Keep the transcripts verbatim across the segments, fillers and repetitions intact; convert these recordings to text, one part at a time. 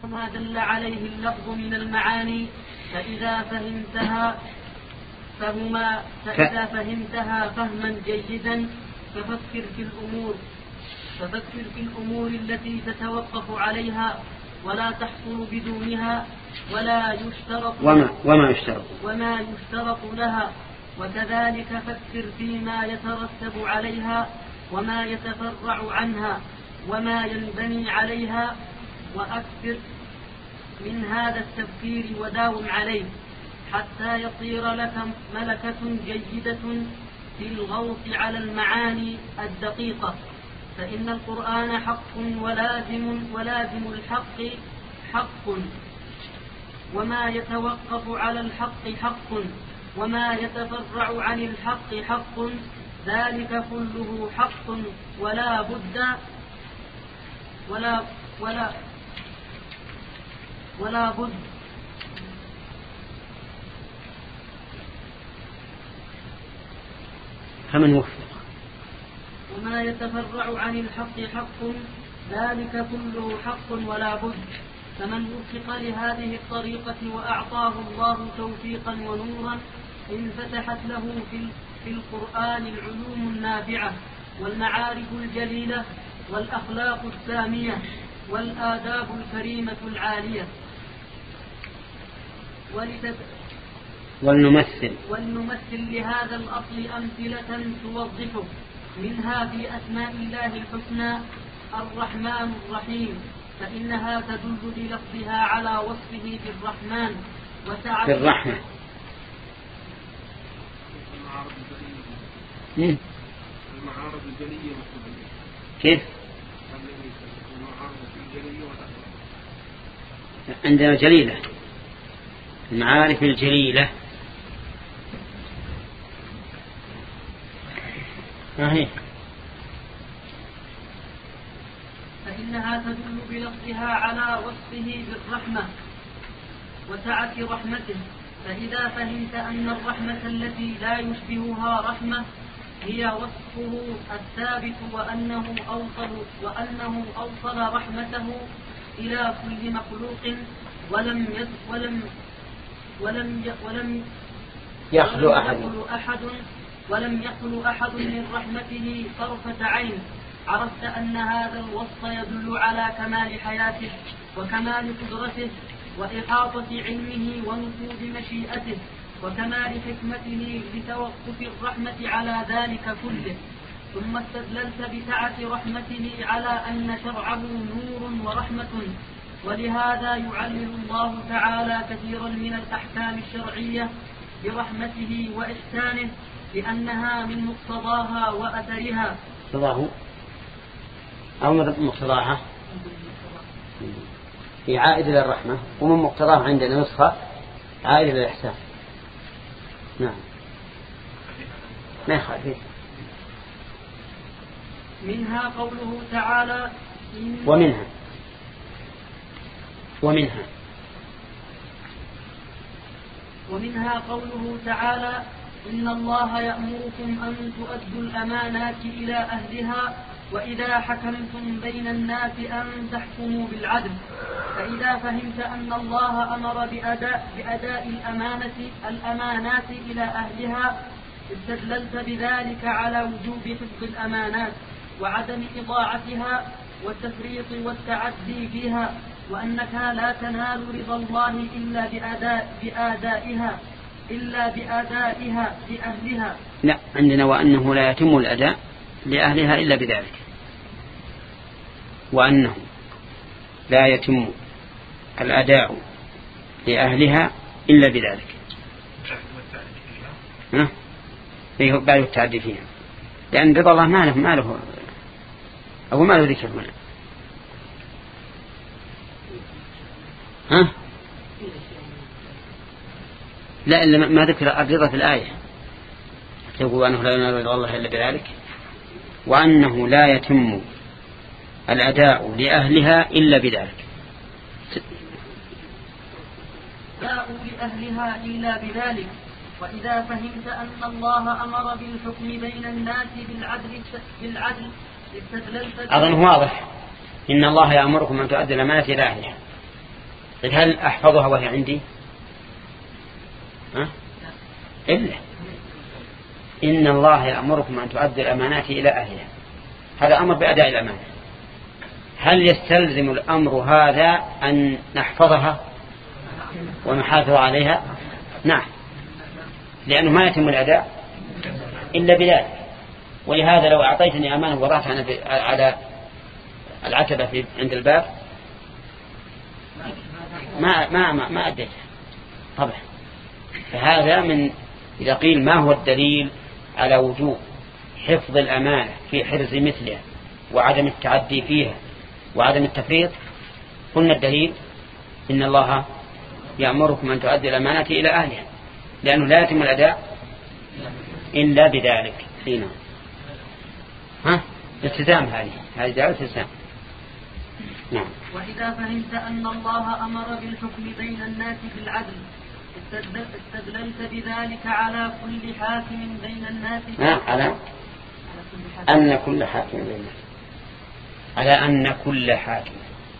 ما دل عليه اللفظ من المعاني فإذا فهمتها فهما فإذا فهمتها فهما جيدا ففكر في الأمور ففكر في الأمور التي تتوقف عليها ولا تحصل بدونها ولا يشترط وما, وما يشترط وما يشترط لها، وكذلك فكر فيما يترتب عليها وما يتفرع عنها وما ينبني عليها، وأكثر من هذا التفكير وداوم عليه حتى يصير لك ملكة جيدة في الغوص على المعاني الدقيقة، فإن القرآن حق ولازم, ولازم الحق حق، وما يتوقف على الحق حق، وما يتفرع عن الحق حق، ذلك كله حق ولا بد ولا ولا ولا بد فمن وفق. وما يتفرع عن الحق حق، ذلك كله حق ولا بد، فمن وفق لهذه الطريقة وأعطاه الله توفيقا ونورا انفتحت له في في القرآن العلوم النافعة والمعارف الجليلة والأخلاق السامية والآداب الكريمة العالية. ولتت... ولنمثل ولنمثل لهذا الأصل أمثلة توضحه، منها في أسماء الله الحسنى الرحمن الرحيم، فإنها تدل بلفظها على وصفه في الرحمن وسعة في الرحمة. المعارض الجلية كيف؟ عندنا جليلة، المعارف الجليلة ما هي؟ فإنها تدل بلفظها على وصفه بالرحمة وسعة رحمته، فإذا فهمت أن الرحمة التي لا يشبهها رحمة هي وصفه الثابت، وأنه أوصل وأنه أوصل رحمته إلى كل مخلوق ولم يد ولم ولم ولم يخلو أحد أحد ولم يخلو أحد من رحمته طرفة عين، عرفت أن هذا الوصف يدل على كمال حياته وكمال قدرته وإحاطة علمه ونفوذ مشيئته وكمال حكمته لتوقف الرحمة على ذلك كله، ثم استدللت بسعة رحمته على أن شرعه نور ورحمة، ولهذا يعلل الله تعالى كثيرا من الأحكام الشرعية برحمته وإحسانه، لأنها من مقتضاها وأثرها. مقتضاه أو مقتضاها هي عائد إلى الرحمة، ومن مقتضاه عندنا نسخة عائد إلى الإحسان. نعم ما يخالف. منها قوله تعالى ومنها ومنها ومنها قوله تعالى إن الله يأمركم أن تؤدوا الأمانات إلى أهلها وإذا حكمتم بين الناس أن تحكموا بالعدل، فإذا فهمت أن الله أمر بأداء, بأداء الأمانة الأمانات إلى أهلها استدللت بذلك على وجوب حفظ الأمانات وعدم إضاعتها والتفريط والتعدي فيها، وأنك لا تنال رضا الله إلا بأداء بأدائها إلا بأدائها لأهلها. لا، عندنا وأنه لا يتم الأداء لأهلها إلا بذلك، وأنه لا يتم الأداء لأهلها إلا بذلك. ها؟ فيه بعد التعدي فيها، لأن رضا الله ما له ما له أو ما له ذكر هنا. ها؟ لا، إلا ما ذكر الرضا في الآية، يقول أنه لا ينال رضا الله إلا بذلك، وأنه لا يتم الأداء لأهلها إلا بذلك. الأداء لأهلها إلا بذلك. وإذا فهمت أن الله أمر بالحكم بين الناس بالعدل بالعدل استدللت. أظن واضح. إن الله يأمركم أن تؤدوا الأمانة إلى أهلها، طيب هل أحفظها وهي عندي؟ ها؟ إلا إن الله يأمركم أن تؤدوا الأمانات إلى أهلها، هذا أمر بأداء الأمانة. هل يستلزم الأمر هذا أن نحفظها ونحافظ عليها؟ نعم، لأنه ما يتم الأداء إلا بذلك. ولهذا لو أعطيتني أمانة وضعتها على العتبة في عند الباب ما ما ما, ما أديتها طبعا. فهذا من إذا قيل ما هو الدليل على وجوب حفظ الأمانة في حرز مثلها وعدم التعدي فيها وعدم التفريط، قلنا الدليل إن الله يأمركم أن تؤدوا الأمانات إلى أهلها، لأنه لا يتم الأداء إلا بذلك. هنا ها التزام، هذه هذه دعوة التزام. نعم. وإذا فهمت أن الله أمر بالحكم بين الناس بالعدل استدللت بذلك على كل حاكم بين الناس ها على أن كل حاكم بين الناس على أن كل حاكم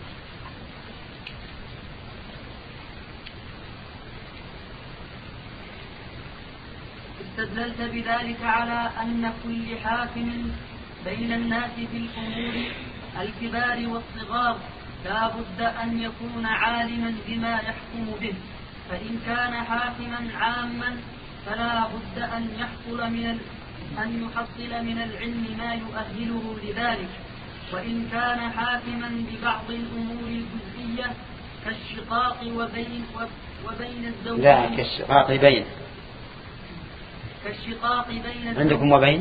استدللت بذلك على أن كل حاكم بين الناس في الأمور الكبار والصغار لا بد أن يكون عالما بما يحكم به، فإن كان حاكما عاما فلا بد أن يحصل من أن يحصل من العلم ما يؤهله لذلك، وإن كان حاكما ببعض الأمور الجزئية كالشقاق وبين وبين الزوجين. لا كالشقاق بين كالشقاق بين عندكم وبين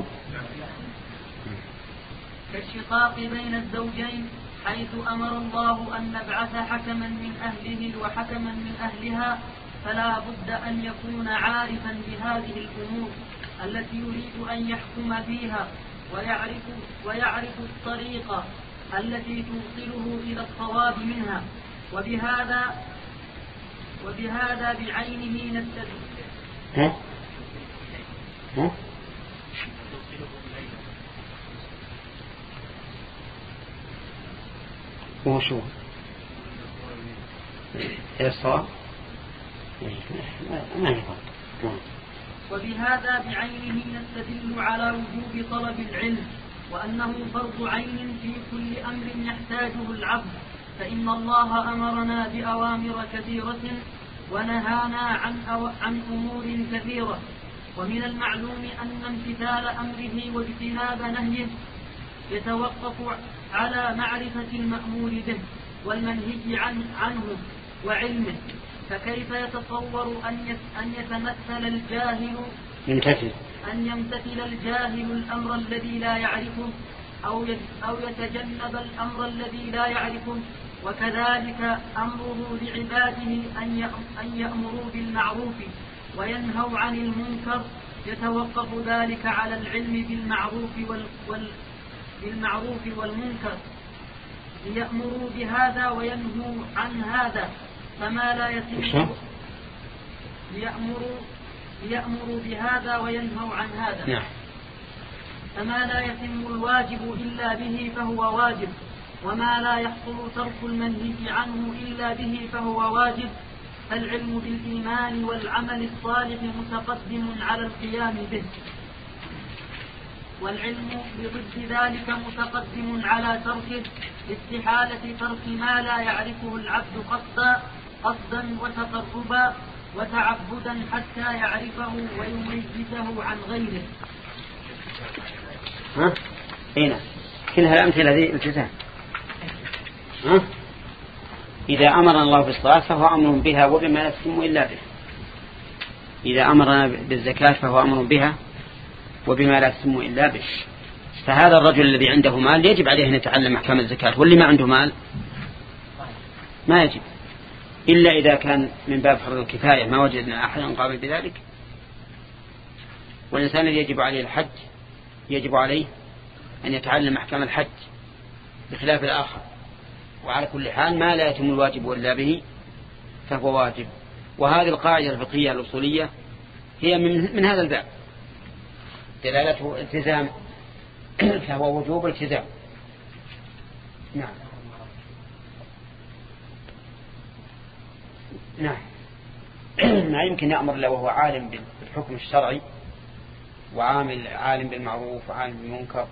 كالشقاق بين الزوجين، حيث أمر الله أن نبعث حكما من أهله وحكما من أهلها، فلا بد أن يكون عارفا بهذه الأمور التي يريد أن يحكم فيها، ويعرف, ويعرف الطريقة التي توصله إلى الصواب منها. وبهذا وبهذا بعينه نستدل. ها؟ ها؟ وشو إلى الصواب ما يفعل. وبهذا بعينه نستدل على وجوب طلب العلم، وأنه فرض عين في كل أمر يحتاجه العبد، فإن الله أمرنا بأوامر كثيرة ونهانا عن, أو عن أمور كثيرة، ومن المعلوم أن امتثال أمره واجتناب نهيه يتوقف على معرفة المأمور به والمنهي عن عنه وعلمه. فكيف يتصور أن يتمثل الجاهل يمتثل أن يمتثل الجاهل الأمر الذي لا يعرفه أو أو يتجنب الأمر الذي لا يعرفه؟ وكذلك أمره لعباده أن يأمروا بالمعروف وينهوا عن المنكر، يتوقف ذلك على العلم بالمعروف وال بالمعروف والمنكر، ليأمروا بهذا وينهوا عن هذا، فما لا يتم ليأمروا ليأمروا بهذا وينهوا عن هذا. نعم. فما لا يتم الواجب إلا به فهو واجب، وما لا يحصل ترك المنهي عنه إلا به فهو واجب. فالعلم بالإيمان والعمل الصالح متقدم على القيام به، والعلم بضد ذلك متقدم على تركه، لاستحالة ترك ما لا يعرفه العبد قصدا قصدا وتقربا وتعبدا حتى يعرفه ويميزه عن غيره. ها؟ هنا كلها الأمثلة هذه التزام. ها؟ إذا أمرنا الله بالصلاة فهو أمر بها وبما لا تتم إلا به. إذا أمرنا بالزكاة فهو أمر بها وبما لا تتم إلا به. فهذا الرجل الذي عنده مال يجب عليه أن يتعلم أحكام الزكاة، واللي ما عنده مال ما يجب، إلا إذا كان من باب فرض الكفاية ما وجدنا أحدا قام بذلك. والإنسان الذي يجب عليه الحج يجب عليه أن يتعلم أحكام الحج بخلاف الآخر. وعلى كل حال ما لا يتم الواجب إلا به فهو واجب. وهذه القاعدة الفقهية الأصولية هي من, من هذا الباب، دلالته التزام فهو وجوب التزام. نعم. نعم. ما يمكن يأمر إلا وهو عالم بالحكم الشرعي وعامل عالم بالمعروف وعالم بالمنكر.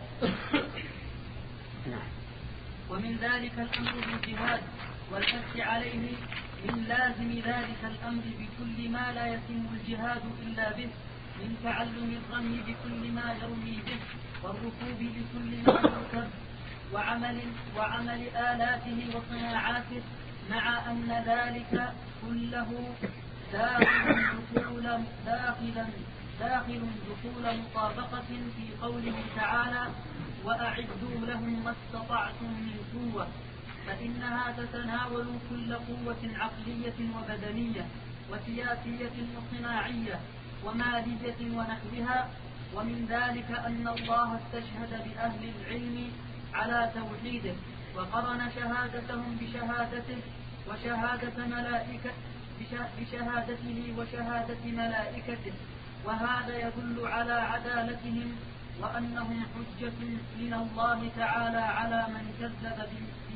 نعم. ومن ذلك الأمر بالجهاد والحث عليه من لازم ذلك الأمر بكل ما لا يتم الجهاد إلا به من تعلم الرمي بكل ما يرمي به والركوب بكل ما يركب وعمل, وعمل آلاته وصناعاته مع أن ذلك كله داخل دخول داخلا داخل دخول مطابقة في قوله تعالى وأعدوا لهم ما استطعتم من قوة فإنها تتناول كل قوة عقلية وبدنية وسياسية وصناعية ومالية ونحوها. ومن ذلك أن الله استشهد بأهل العلم على توحيده وقرن شهادتهم بشهادته وشهادة ملائكة بشهادته وشهادة ملائكته وهذا يدل على عدالتهم وأنهم حجة من الله تعالى على من كذب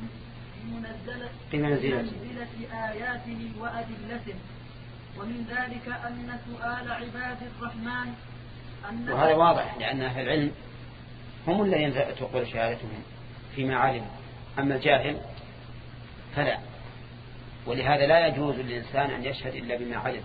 بمنزلة آياته وأدلته. ومن ذلك أن سؤال عباد الرحمن أن وهذا واضح لأن أهل العلم هم الذين تقبل شهادتهم فيما علم أما الجاهل فلا. ولهذا لا يجوز للإنسان أن يشهد إلا بما علم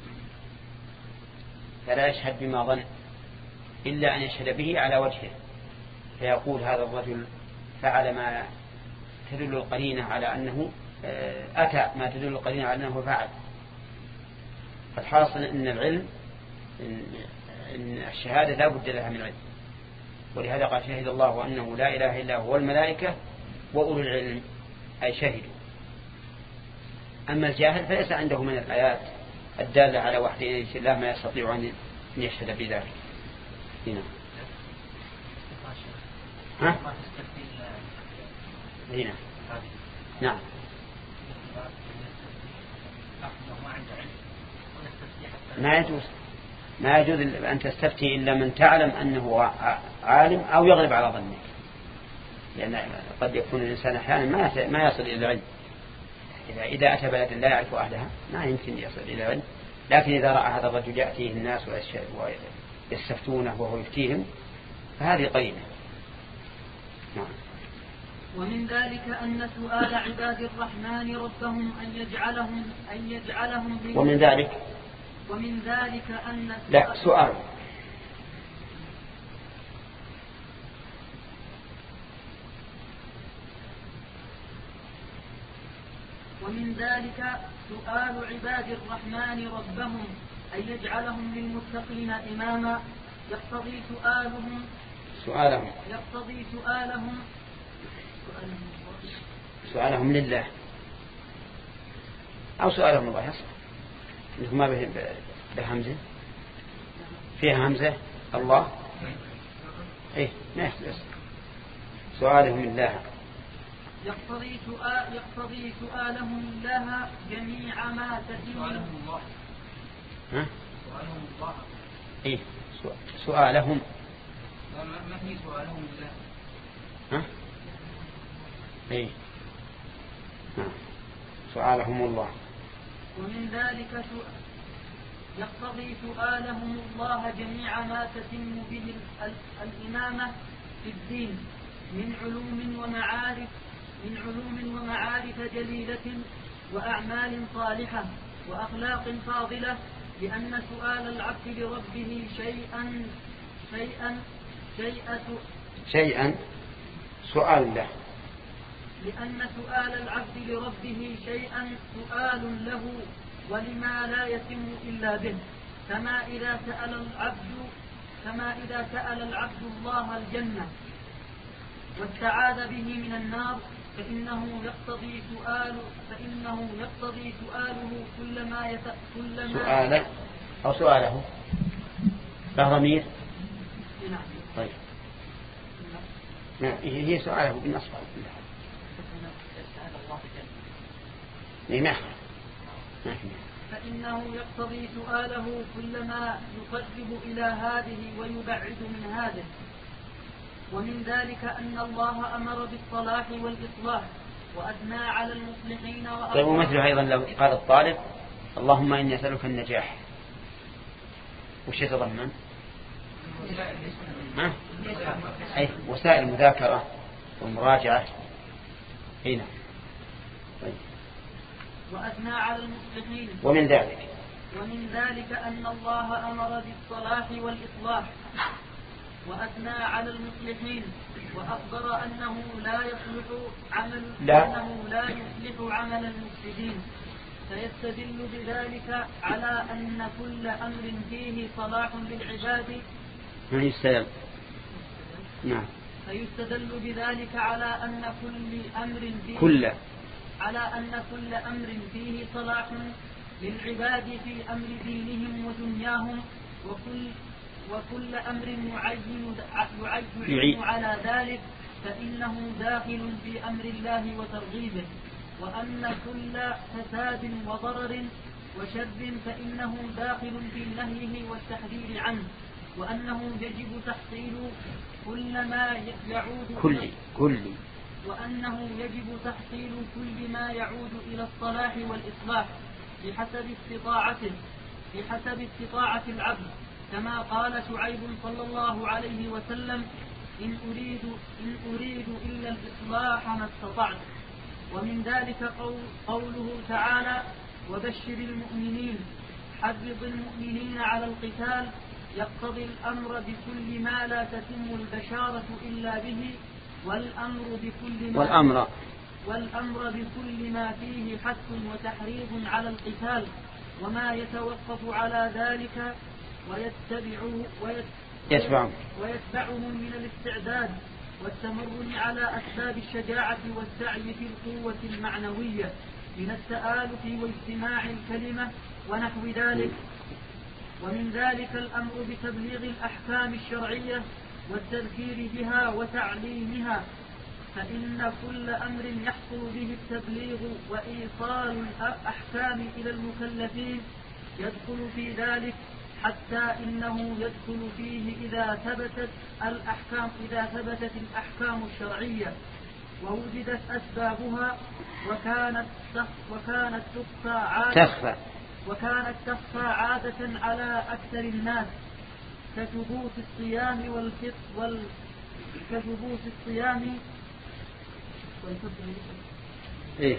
فلا يشهد بما ظن إلا أن يشهد به على وجهه فيقول هذا الرجل فعل ما تدل القرينة على أنه أتى ما تدل القرينة على أنه فعل. فالحاصل أن العلم إن الشهادة لا بد لها من علم ولهذا قال شهد الله أنه لا إله إلا هو الملائكة وأولو العلم أي شهدوا. أما الجاهل فليس عنده من الآيات الدالة على وحدانية الله ما يستطيع أن يشهد بذلك. هنا ها؟ هنا نعم. ما يجوز ما يجوز أن تستفتي إلا من تعلم أنه عالم أو يغلب على ظنك لأن قد يكون الإنسان أحيانا ما ما يصل إلى العلم. إذا إذا أتى بلد لا يعرف أهلها ما يمكن يصل إلى العلم. لكن إذا رأى هذا الرجل يأتيه الناس ويستفتونه وهو يفتيهم فهذه قرينة. نعم. ومن ذلك أن سؤال عباد الرحمن ربهم أن يجعلهم أن يجعلهم ومن ذلك ومن ذلك أن لا سؤال ومن ذلك سؤال عباد الرحمن ربهم أن يجعلهم للمتقين إماما يقتضي سؤالهم سؤالهم يقتضي سؤالهم سؤالهم لله أو سؤالهم الله يصح ما به بهمزة فيها همزة الله إيه ما يحدث سؤالهم لله يقتضي سؤال يقتضي سؤالهم الله جميع ما تتم سؤالهم الله ها سؤالهم الله إيه سؤالهم لا ما في سؤالهم الله ها إيه سؤالهم الله. ومن ذلك يقتضي سؤالهم الله جميع ما تتم به الإمامة في الدين من علوم ومعارف من علوم ومعارف جليلة وأعمال صالحة وأخلاق فاضلة لأن سؤال العبد لربه شيئا شيئا شيئا شيئا سؤال له لأن سؤال العبد لربه شيئا سؤال له ولما لا يتم إلا به كما إذا سأل العبد كما إذا سأل العبد الله الجنة واستعاذ به من النار فإنه يقتضي سؤال فإنه يقتضي سؤاله كلما يت... كلما سؤاله أو سؤاله له ضمير. نعم. طيب نعم. هي سؤاله بالنصب لماذا فإنه يقتضي سؤاله كلما يقرب إلى هذه ويبعد من هذه. ومن ذلك أن الله أمر بالصلاح والإصلاح وأثنى على المصلحين وأخبر. طيب ومثله أيضا لو قال الطالب اللهم إني أسألك النجاح، وش يتضمن؟ ها؟ أي وسائل المذاكرة والمراجعة. هنا طيب. وأثنى على المصلحين. ومن ذلك ومن ذلك أن الله أمر بالصلاح والإصلاح. وأثنى على المصلحين وأخبر أنه لا يصلح عمل لا. أنه لا يصلح عمل المفسدين، فيستدل بذلك على أن كل أمر فيه صلاح للعباد. ما يستدل؟ نعم. فيستدل بذلك على أن كل أمر فيه كل على أن كل أمر فيه صلاح للعباد في أمر دينهم ودنياهم، وكل وكل أمر معين يعين على ذلك فإنه داخل في أمر الله وترغيبه، وأن كل فساد وضرر وشر فإنه داخل في نهيه والتحذير عنه، وأنه يجب تحصيل كل ما يعود كل كل وأنه يجب تحصيل كل ما يعود إلى الصلاح والإصلاح بحسب استطاعته بحسب استطاعة العبد، كما قال شعيب صلى الله عليه وسلم إن أريد, إن أريد إلا الإصلاح ما استطعت. ومن ذلك قول قوله تعالى وبشر المؤمنين، حرض المؤمنين على القتال، يقتضي الأمر بكل ما لا تتم البشارة إلا به، والأمر بكل ما والأمر والأمر بكل ما فيه حث وتحريض على القتال وما يتوقف على ذلك ويتبعه يتبعه ويتبعهم من الاستعداد والتمرن على أسباب الشجاعة والسعي في القوة المعنوية من التآلف واجتماع الكلمة ونحو ذلك. ومن ذلك الأمر بتبليغ الأحكام الشرعية والتذكير بها وتعليمها، فإن كل أمر يحصل به التبليغ وإيصال الأحكام إلى المكلفين يدخل في ذلك، حتى إنه يدخل فيه إذا ثبتت الأحكام إذا ثبتت الأحكام الشرعية ووجدت أسبابها وكانت وكانت تخفى عادة وكانت تخفى عادة على أكثر الناس كثبوت الصيام والفطر وال كثبوت الصيام والفطر. إيه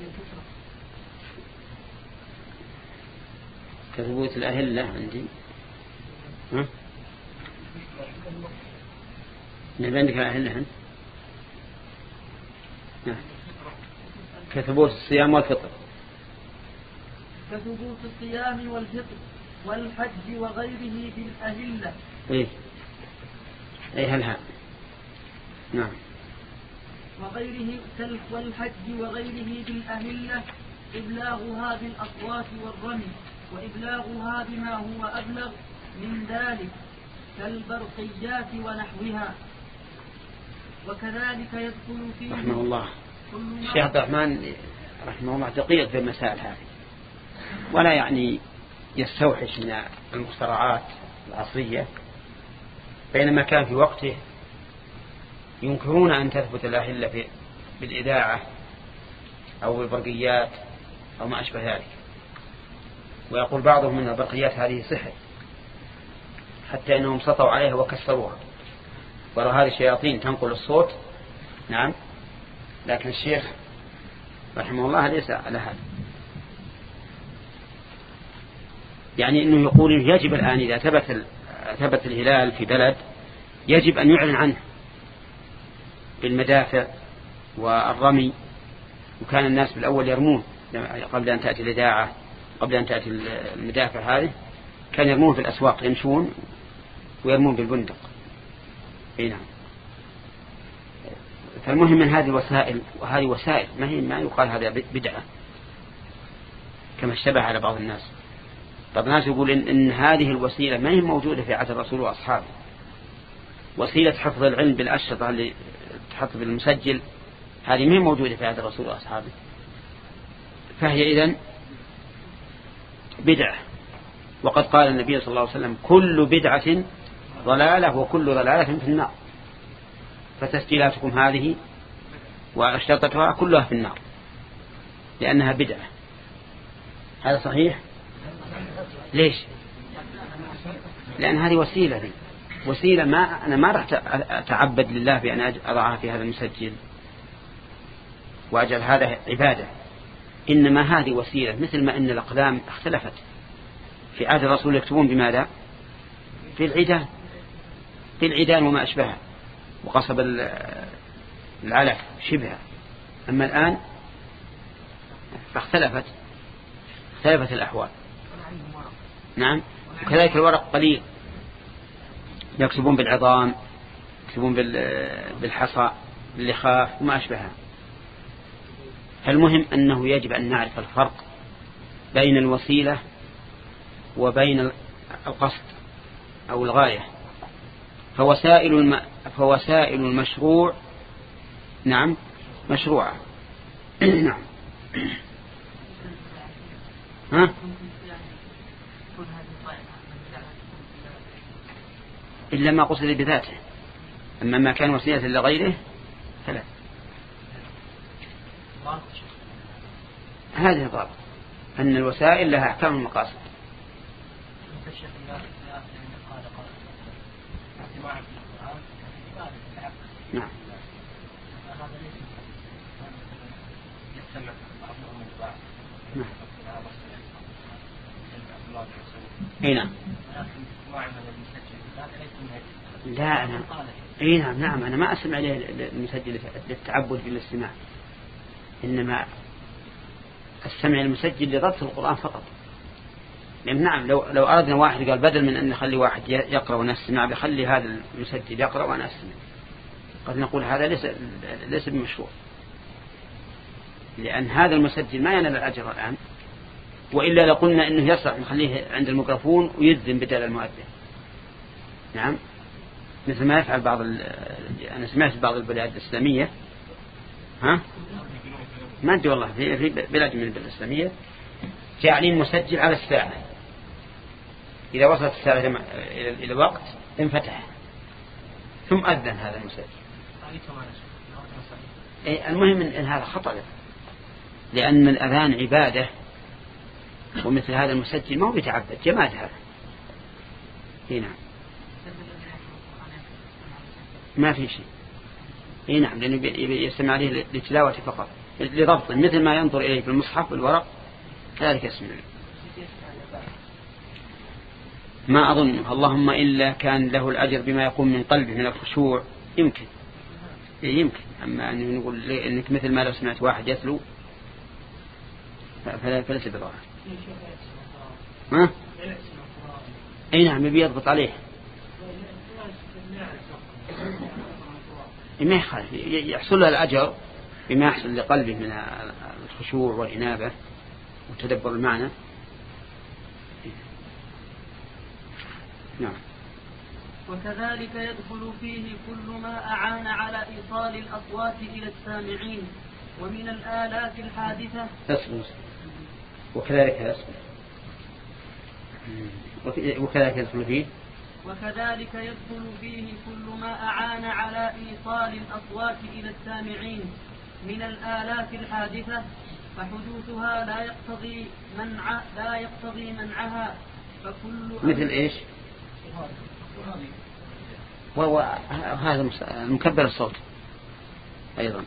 كثبوت الأهلة عندي. ها؟ من عندك الأهلة هن؟ نعم. كثبوت الصيام والفطر. كثبوت الصيام والفطر والحج وغيره بالأهلة. إيه إيه هلها. نعم. وغيره والحج وغيره بالأهلة إبلاغها بالأصوات والرمي، وإبلاغها بما هو أبلغ من ذلك كالبرقيات ونحوها. وكذلك يدخل فيه رحمه الله الشيخ عبد الرحمن رحمه الله دقيق في المسائل هذه، ولا يعني يستوحش من المخترعات العصرية، بينما كان في وقته ينكرون أن تثبت الأهلة في بالإذاعة أو البرقيات أو ما أشبه ذلك، ويقول بعضهم من البرقيات هذه سحر، حتى أنهم سطوا عليها وكسروها، ورى هذه الشياطين تنقل الصوت. نعم. لكن الشيخ رحمه الله ليس على هذا، يعني أنه يقول يجب الآن إذا ثبت ثبت الهلال في بلد يجب أن يعلن عنه بالمدافع والرمي، وكان الناس بالأول يرمون قبل أن تأتي الإذاعة، قبل أن تأتي المدافع هذه كان يرمون في الأسواق، يمشون ويرمون بالبندق. اي نعم. فالمهم من هذه الوسائل، وهذه وسائل ما هي ما يقال هذا بدعة كما اشتبه على بعض الناس. بعض الناس يقول إن, إن هذه الوسيلة ما هي موجودة في عهد الرسول وأصحابه، وسيلة حفظ العلم بالأشرطة اللي تحط بالمسجل هذه ما هي موجودة في عهد الرسول وأصحابه، فهي إذن بدعة. وقد قال النبي صلى الله عليه وسلم كل بدعة ضلالة وكل ضلالة في النار، فتسجيلاتكم هذه وأشرطتها كلها في النار لأنها بدعة. هذا صحيح؟ ليش؟ لأن هذه وسيلة لي. وسيلة ما أنا ما راح أتعبد لله بأن أضعها في هذا المسجل وأجعل هذا عبادة، إنما هذه وسيلة، مثل ما أن الأقلام اختلفت في عهد الرسول يكتبون بماذا؟ في العيدان، في العيدان وما أشبهها وقصب العلف شبهها. أما الآن فاختلفت اختلفت الأحوال. نعم. وكذلك الورق قليل، يكتبون بالعظام، يكتبون بالحصى، باللخاف وما أشبهها. فالمهم أنه يجب أن نعرف الفرق بين الوسيلة وبين القصد أو الغاية. فوسائل الم... فوسائل المشروع نعم مشروعة. نعم. ها؟ إلا ما قصد بذاته، أما ما كان وسيلة لغيره فلا. هذه ضابط أن الوسائل لها أحكام المقاصد. نعم. نعم. اي نعم. لا أنا اي نعم نعم أنا ما أسمع عليه المسجل للتعبد بالاستماع، إنما السمع المسجل لضبط القرآن فقط. يعني نعم لو لو أردنا واحد قال بدل من أن نخلي واحد يقرأ ونستمع بخلي هذا المسجل يقرأ وأنا أستمع، قد نقول هذا ليس ليس بمشروع، لأن هذا المسجل ما ينال الأجر الآن، وإلا لقلنا إنه يصح نخليه عند الميكروفون ويذن بدل المؤذن. نعم. مثل ما يفعل بعض أنا سمعت بعض البلاد الإسلامية، ها ما أدري والله في في بلاد من البلاد الإسلامية جاعلين مسجل على الساعة، إذا وصلت الساعة إلى الوقت انفتح ثم أذن هذا المسجل. المهم إن هذا خطأ، لأن الأذان عبادة، ومثل هذا المسجل ما هو بيتعبد، جماد هذا. هنا ما في شيء. اي نعم، لأنه يستمع عليه لتلاوة فقط لضبط، مثل ما ينظر إليه في المصحف والورق كذلك يسمع. ما أظن، اللهم إلا كان له الأجر بما يقوم من قلبه من الخشوع يمكن يمكن أما أن نقول إنك مثل ما لو سمعت واحد يتلو فلا فليس بضاعة. ها؟ أي نعم بيضبط عليه ما يخالف، يحصل له الأجر بما يحصل لقلبه من الخشوع والإنابة وتدبر المعنى. نعم. وكذلك يدخل فيه كل ما أعان على إيصال الأصوات إلى السامعين ومن الآلات الحادثة. أصبر. وكذلك أصبر. وكذلك يدخل فيه وكذلك يدخل فيه كل ما أعان على إيصال الأصوات إلى السامعين من الآلات الحادثة، فحدوثها لا يقتضي منع لا يقتضي منعها. فكل مثل إيش؟ وهو هذا مكبر الصوت أيضا.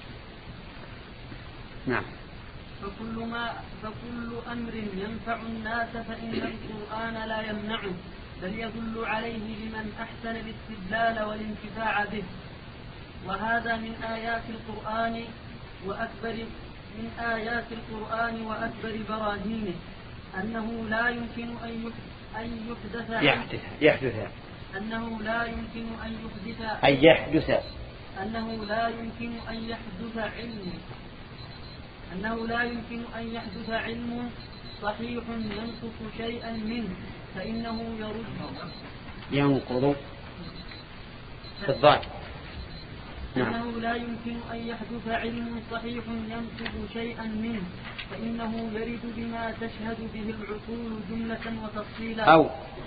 نعم. فكل ما فكل أمر ينفع الناس فإن القرآن لا يمنعه، بل يدل عليه لمن أحسن الاستدلال والانتفاع به. وهذا من آيات القرآن وأكبر من آيات القرآن وأكبر براهينه أنه لا يمكن أن أن يحدث يحدث يحدث أنه لا يمكن أن يحدث أن يحدث أنه لا يمكن أن يحدث علم أنه لا يمكن أن يحدث علم صحيح ينقص شيئا منه، فإنه يرد ينقض الضاد. أنه لا يمكن أن يحدث علم صحيح ينقض شيئا منه، فإنه يرد بما تشهد به العقول جملة وتفصيلا. أو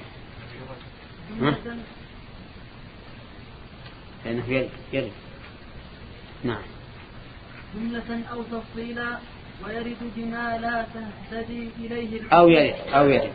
جملة لأنه يرد يرد. نعم. جملة أو تفصيلا، ويرد بما لا تهتدي إليه العقول أو يرد أو يرد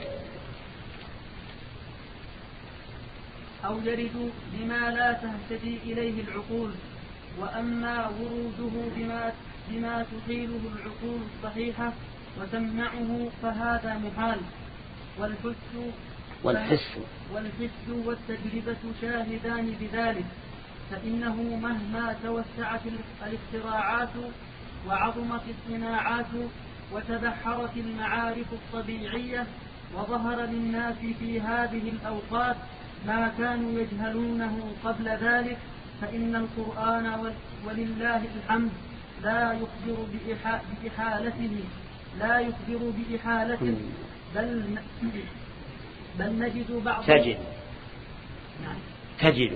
أو يرد بما لا تهتدي إليه العقول. وأما وروده بما, بما تحيله العقول الصحيحة وتمنعه فهذا محال. والحس والحس والحس والتجربة شاهدان بذلك، فإنه مهما توسعت الاختراعات وعظمت الصناعات وتبحرت المعارف الطبيعية وظهر للناس في هذه الأوقات ما كانوا يجهلونه قبل ذلك، فإن القرآن ولله الحمد لا يخبر بإحالته لا يخبر بإحالته بل بل نجد بعض تجد تجد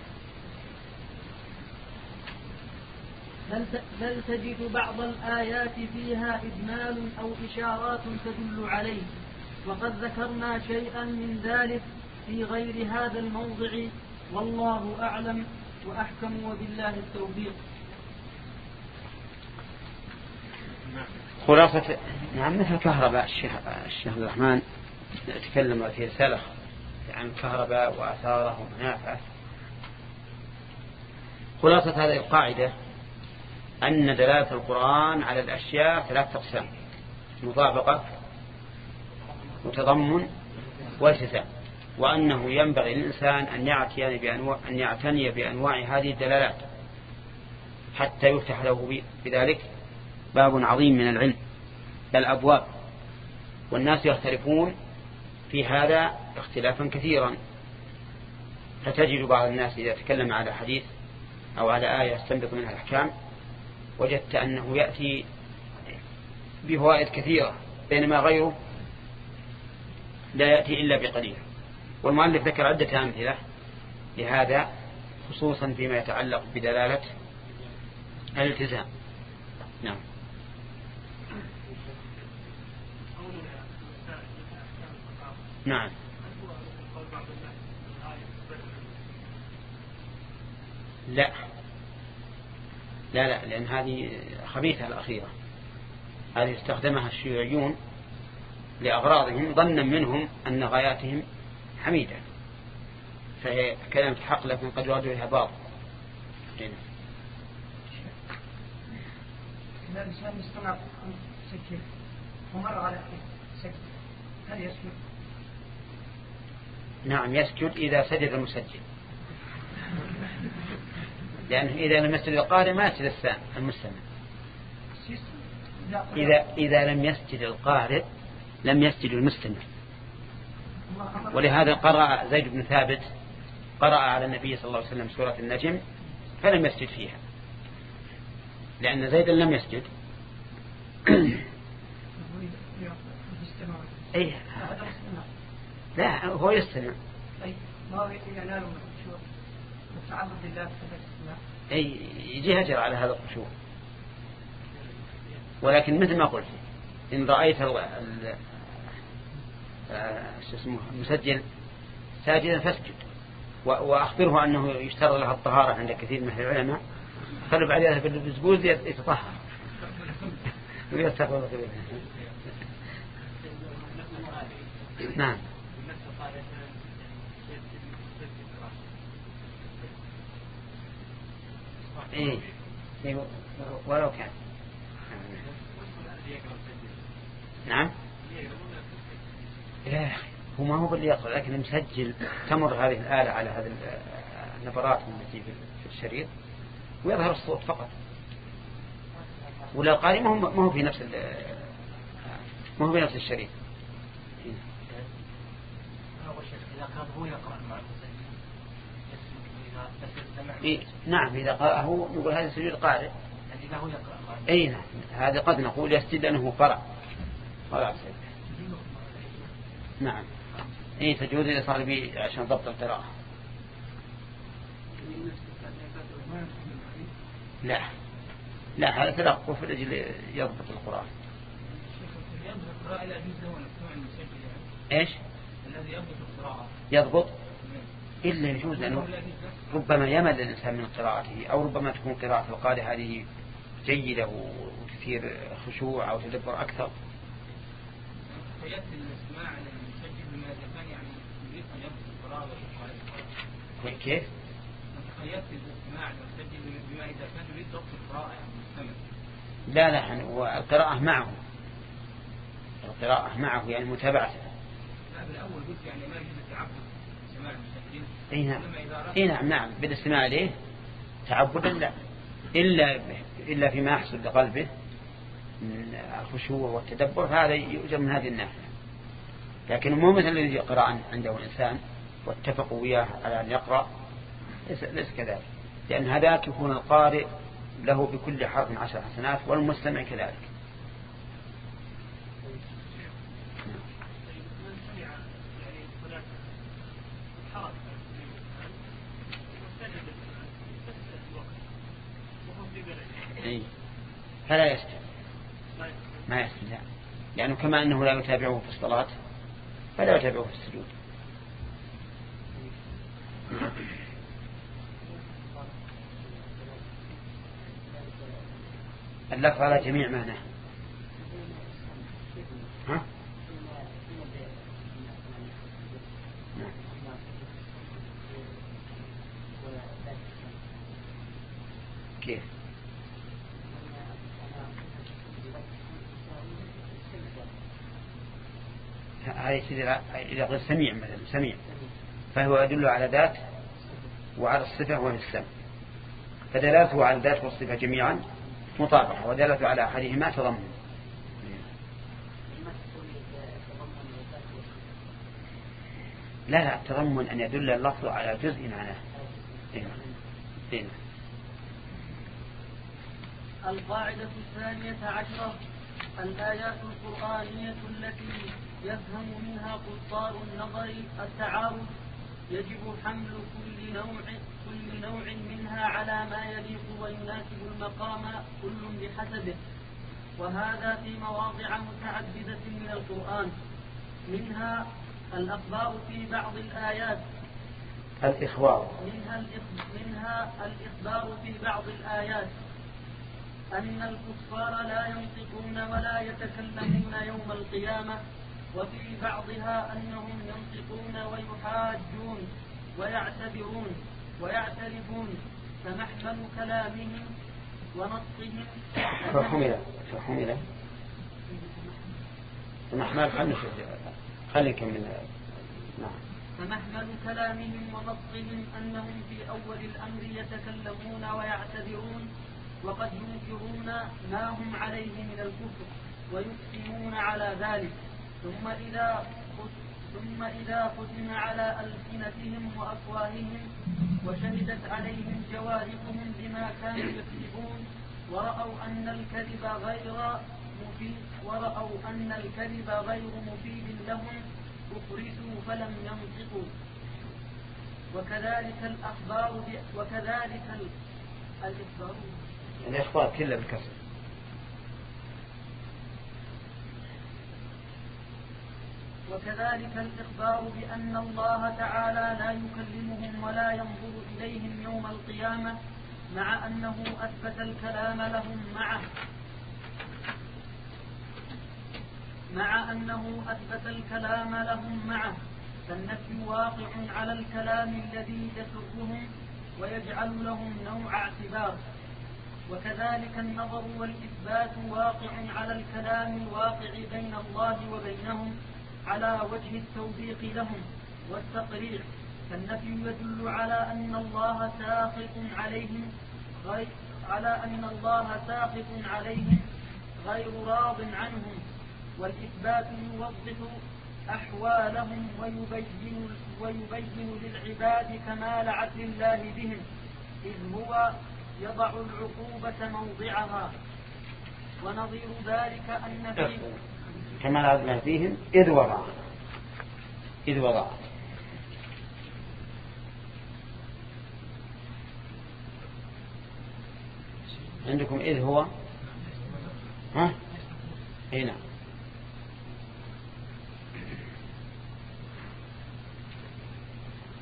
بل, بل تجد بعض الآيات فيها إجمال أو إشارات تدل عليه، وقد ذكرنا شيئا من ذلك في غير هذا الموضع، والله أعلم وأحكم وبالله التوفيق. خلاصة نعم مثل كهرباء الشيخ الشيخ عبد الرحمن تكلم في رسالة عن الكهرباء وآثاره ومنافعه. خلاصة هذه القاعدة أن دلالة القرآن على الأشياء ثلاث أقسام: مطابقة وتضمن والتزام، وأنه ينبغي للإنسان أن يعتني بأنواع أن يعتني بأنواع هذه الدلالات حتى يفتح له بذلك باب عظيم من العلم، بل أبواب. والناس يختلفون في هذا اختلافا كثيرا، فتجد بعض الناس إذا تكلم على حديث أو على آية يستنبط منها الأحكام وجدت أنه يأتي بفوائد كثيرة، بينما غيره لا يأتي إلا بقليل. والمؤلف ذكر عدة أمثلة لهذا، خصوصا فيما يتعلق بدلالة الالتزام. نعم. نعم. لا لا لا لأن هذه خبيثة الأخيرة، هذه استخدمها الشيوعيون لأغراضهم ظنا منهم أن غاياتهم حميدة، فهي كلمة حق لكن قد يراد بها باطل. إذا الإنسان يستمع سجل ومر على سجل هل يسجد؟ نعم يسجد إذا سجد المسجل، لأنه إذا لم يسجد القارئ ما يسجد المستمع. إذا إذا لم يسجد القارئ لم يسجد المستمع. ولهذا قرأ زيد بن ثابت قرأ على النبي صلى الله عليه وسلم سورة النجم فلم يسجد فيها، لأن زيد لم يسجد. أي لا هو يستمع. أي يجي هجر على هذا الخشوع. ولكن مثل ما قلت إن رأيت اسمه المسجل ساجدا فاسجد، وأخبره أنه يشترط لها الطهارة عند كثير من العلماء، خلوا بعدها بالزبوز يتطهر ويستغفر الله. نعم. إيه ولو كان. نعم. لا هو ما هو باللي يقرأ، لكن مسجل تمر هذه الآلة على هذه النبرات التي في الشريط ويظهر الصوت فقط، ولا القارئ ما هو في نفس ما هو في نفس الشريط. إذا كان هو يقرأ مع المسجل إيه نعم إذا قرأه نقول هذا سجود قارئ. إذا هو يقرأ مع المسجل أي نعم هذا قد نقول يسجد أنه قرأ خلاص. نعم إيه تجوز إذا صار بي عشان ضبط القراءة. لا لا هذا تلقف الذي يضبط القرآن. إيش الذي يضبط القراءة يضبط إلا يجوز، لأنه ربما يمل الإنسان من قراءته، أو ربما تكون قراءة القارئ هذه جيدة وتثير خشوع أو تدبر أكثر. تخيلت الاستماع للمسجل بما إذا كان يعني يريد أن يبدأ القراءة والقراءة. كيف؟ تخيلت الاستماع للمسجل بما إذا كان يريد ضبط القراءة يعني مستمع. لا لا، والقراءة معه، القراءة معه يعني متابعته. لا بالأول قلت يعني ما يجوز التعبد سماع المسجل. اي نعم، اي نعم نعم بالاستماع إليه تعبدا لا، إلا إلا فيما يحصل لقلبه من الخشوع والتدبر، هذا يؤجر من هذه الناحية. لكن مو مثل الذي يقرأ عنده الإنسان واتفقوا وياه على أن يقرأ، ليس كذلك، لأن هذاك يكون القارئ له بكل حرف عشر حسنات والمستمع كذلك. إيه. فلا يسجد، ما يسجد لا. لأنه كما أنه لا يتابعه في الصلاة فلا يتابعه في السجود. اللفظ على جميع معناه. ها؟ كيف؟ هذه إذا قلت سميع مثلا سميع فهو يدل على ذات وعلى الصفة وهي السمع، فدلالته على الذات والصفة جميعا مطابقة، ودلالته على أحدهما تضمن. لا لا، تضمن أن يدل اللفظ على جزء معناه. دين. القاعدة الثانية عشرة: الآيات القرآنية التي يفهم منها قصار النظر التعارض يجب حمل كل نوع كل نوع منها على ما يليق ويناسب المقام كل بحسبه، وهذا في مواضع متعددة من القرآن، منها الأخبار في بعض الآيات الإخبار منها, منها الإخبار في بعض الآيات أن الكفار لا ينطقون ولا يتكلمون يوم القيامة، وفي بعضها أنهم ينطقون ويحاجون ويعتبرون ويعترفون، فمحمل كلامهم ونطقهم فحمل فحمل فمحمل خلنا خلنا نكمل. نعم. فمحمل كلامهم ونطقهم أنهم في أول الأمر يتكلمون ويعتبرون، وقد ينكرون ما هم عليه من الكفر ويقسمون على ذلك، ثم إذا ثم إذا ختم على ألسنتهم وأفواههم وشهدت عليهم جوارحهم بما كانوا يكذبون، ورأوا أن الكذب غير مفيد ورأوا أن الكذب غير مفيد لهم أخرسوا فلم ينطقوا. وكذلك الأخبار وكذلك الإخبار الإخبار كله بالكسر. وكذلك الإخبار بأن الله تعالى لا يكلمهم ولا ينظر إليهم يوم القيامة، مع أنه أثبت الكلام لهم معه مع أنه أثبت الكلام لهم معه فالنفي واقع على الكلام الذي يسرهم ويجعل لهم نوع اعتبار. وكذلك النظر والإثبات واقع على الكلام الواقع بين الله وبينهم على وجه التوبيق لهم والتقريع، فالنفي يدل على أن الله ساخط عليهم غير على أن الله ساخط عليهم غير راض عنهم، والإثبات يوضح أحوالهم ويبين, ويبين للعباد كمال عدل الله بهم، إذ هو يضع العقوبة موضعها. ونظير ذلك أن في كمال عدل الله فيهم إذ وضع إذ وضع عندكم إذ هو ها هنا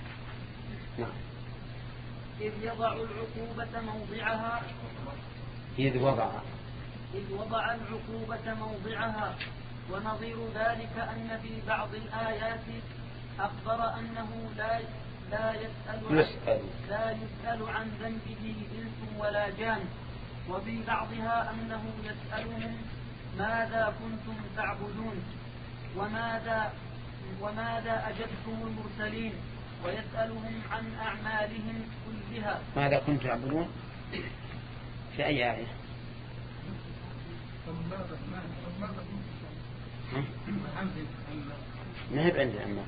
إذ يضع العقوبة موضعها إذ وضع إذ وضع العقوبة موضعها. ونظير ذلك أن في بعض الآيات أخبر أنه لا لا يسأل عن, يسأل. لا يسأل عن ذنبه إنس ولا جان، وفي بعضها أنه يسألهم ماذا كنتم تعبدون وماذا وماذا أجبتم المرسلين، ويسألهم عن أعمالهم كلها. ماذا كنتم تعبدون في أي آية؟ ما هي بعند الأمة.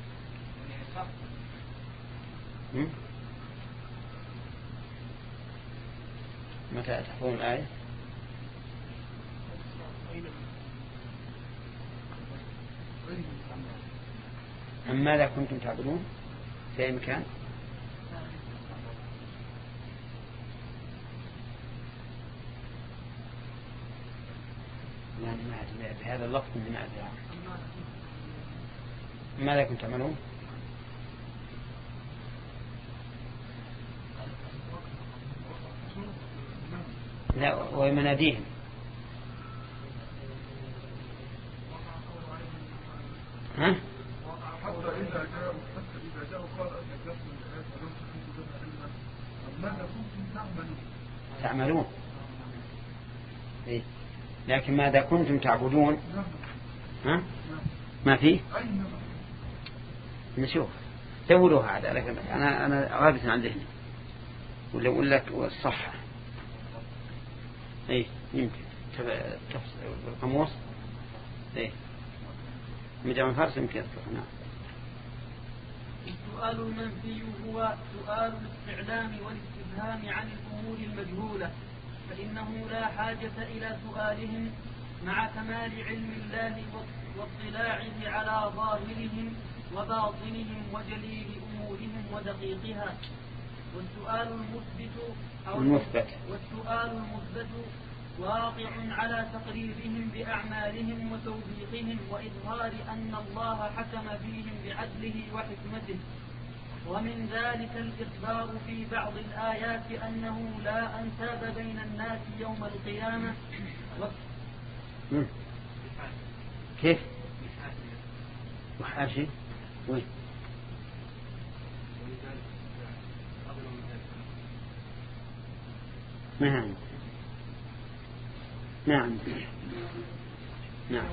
متى تحفظون الآية؟ أم ماذا كنتم تعبدون في أي مكان؟ يعني ما أدري بهذا اللفظ من أدري. ماذا كنتم تعملون؟ لا ومناديهم. ها؟ حتى إذا جاءوا حتى إذا جاءوا قال أجلسنا الآيات ولم تكونوا لنا علما ماذا كنتم تعملون؟ تعملون. إيه؟ لكن ماذا كنتم تعبدون؟ ها؟ ما فيه؟ نشوف دوروا هذا، لكن أنا أنا غابت عن ذهني ولا أقول لك الصح. إيه يمكن بالقاموس. إيه مجمع فارس يمكن يذكر. نعم. السؤال المنفي هو سؤال الاستعلام والاستفهام عن الأمور المجهولة، فإنه لا حاجة إلى سؤالهم مع كمال علم الله واطلاعه على ظاهرهم وباطنهم وجليل أمورهم ودقيقها. والسؤال المثبت أو المثبت والسؤال المثبت واقع على تقريرهم بأعمالهم وتوبيخهم وإظهار أن الله حكم فيهم بعدله وحكمته. ومن ذلك الإخبار في بعض الآيات أنه لا أنساب بين الناس يوم القيامة و... كيف؟ وحاشي وين؟ نعم نعم نعم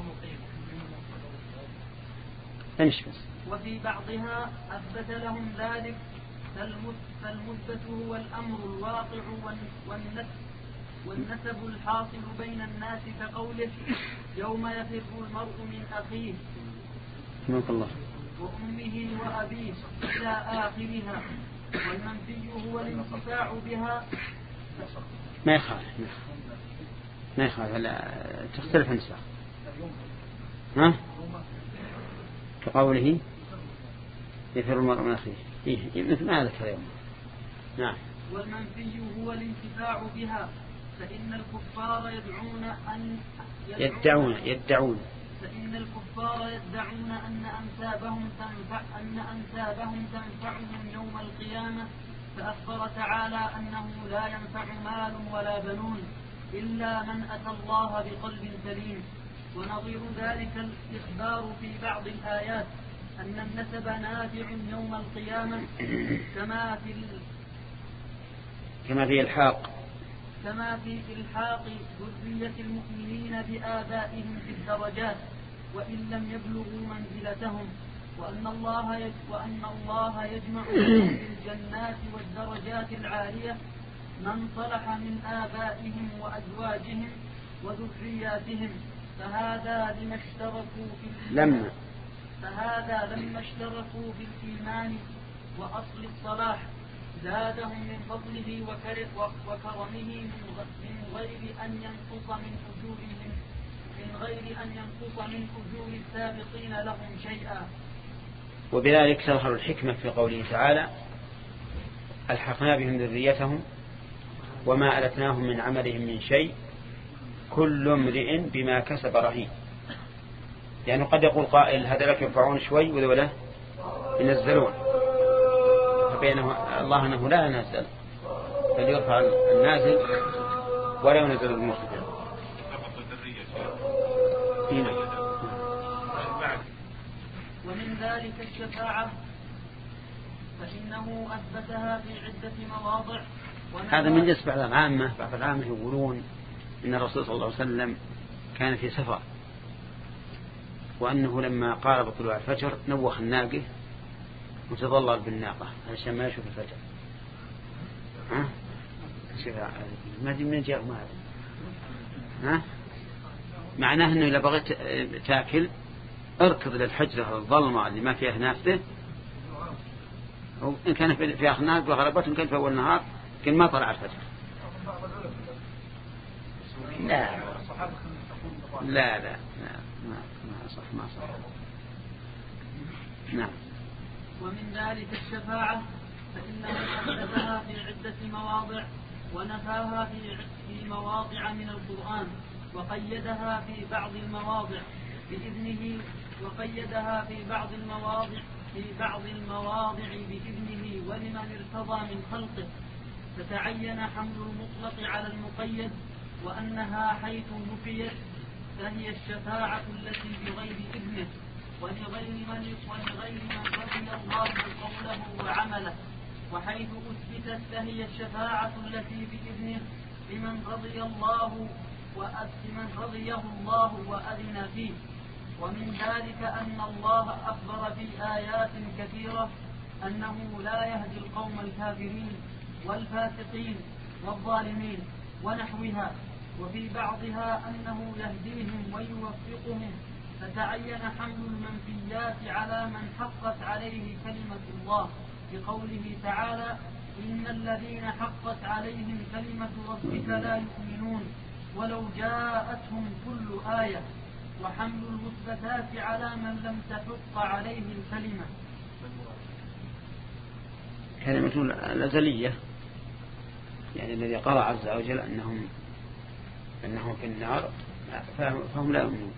فنش بس. وفي بعضها أثبت لهم ذلك، فالمثبت هو الأمر الواقع والنسب والنسب الحاصل بين الناس كقوله يوم يفر المرء من أخيه الله وأمه وأبيه إلى آخرها. والمنفي هو الانتفاع بها. ما يخالف ما يخالف لا تختلف النساء. ها كقوله يفر المرء من أخيه. إيه مثل ما هذا الكلام. نعم. والمنفي هو الانتفاع بها، فإن الكفار يدعون أن يدعون يدعون فإن الكفار يدعون أن أنسابهم تنفع أن أنسابهم تنفعهم يوم القيامة، فأخبر تعالى أنه لا ينفع مال ولا بنون إلا من أتى الله بقلب سليم. ونظير ذلك الإخبار في بعض الآيات أن النسب نافع يوم القيامة كما في كما في الحاق كما في إلحاق ذرية المؤمنين بآبائهم في الدرجات وإن لم يبلغوا منزلتهم، وأن الله يج... وأن الله يجمع في الجنات والدرجات العالية من صلح من آبائهم وأزواجهم وذرياتهم، فهذا لما اشتركوا في لما فهذا لما اشتركوا في الإيمان وأصل الصلاح زادهم من فضله وكرمه من غير أن ينقص من أجورهم من غير أن ينقص من أجور السابقين لهم شيئا. وبذلك تظهر الحكمة في قوله تعالى ألحقنا بهم ذريتهم وما ألتناهم من عملهم من شيء كل امرئ بما كسب رهين. يعني قد يقول قائل هذا لك يرفعون شوي وذولا ينزلون، فبينه الله أنه لا ينزل بل يرفع النازل ولا ينزل المرتفع. ومن ذلك الشفاعة فإنه أثبتها في عدة مواضع. هذا من جنس بعض العامة. بعض العامة يقولون إن الرسول صلى الله عليه وسلم كان في سفر، وأنه لما قارب طلوع الفجر نوخ الناقة وتظلل بالناقة عشان ما يشوف الفجر. ها؟ ما دي من جاء ما ها؟ معناه أنه إذا بغيت تأكل اركض للحجرة الظلمة اللي ما فيها نافذة، إن كان في آخر النهار وغربت، إن كان في أول النهار كان ما طلع الفجر. لا لا لا ما ما صح ما صح. نعم. ومن ذلك الشفاعة فإنه أثبتها في عدة مواضع ونفاها في في مواضع من القرآن، وقيدها في بعض المواضع بإذنه وقيدها في بعض المواضع في بعض المواضع بإذنه ولمن ارتضى من خلقه، فتعين حمل المطلق على المقيد، وأنها حيث نفيت فهي الشفاعة التي بغير إذنه ولغير من ولغير من رضي الله قوله وعمله، وحيث أثبتت فهي الشفاعة التي بإذنه لمن رضي الله ومن رضيه الله وأذن فيه. ومن ذلك أن الله أخبر في آيات كثيرة أنه لا يهدي القوم الكافرين والفاسقين والظالمين ونحوها، وفي بعضها أنه يهديهم ويوفقهم، فتعين حمل المنفيات على من حقت عليه كلمة الله بقوله تعالى: إن الذين حقت عليهم كلمة ربك لا يؤمنون ولو جاءتهم كل آية، وحمل المثبتات على من لم تحق عليه الكلمة. كلمة الأزلية، يعني الذي قال عز وجل أنهم أنهم في النار فهم لا يؤمنون.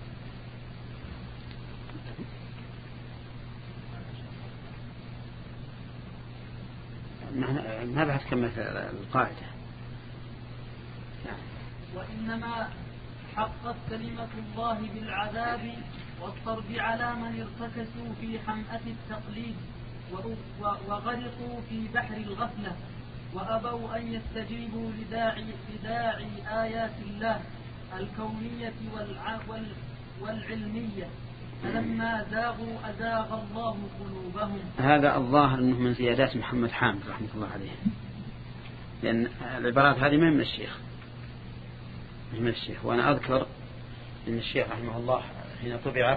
ما بحث كما القاعدة. نعم. وإنما حقت كلمة الله بالعذاب والضرب على من ارتكسوا في حمأة التقليد وغرقوا في بحر الغفلة وأبوا أن يستجيبوا لداعي, لداعي آيات الله الكونية والعلمية، فلما زاغوا أزاغ الله قلوبهم. هذا الظاهر أنه من زيادات محمد حامد رحمة الله عليه، لأن العبارات هذه ما من الشيخ من الشيخ وأنا أذكر أن الشيخ رحمه الله حين طبعت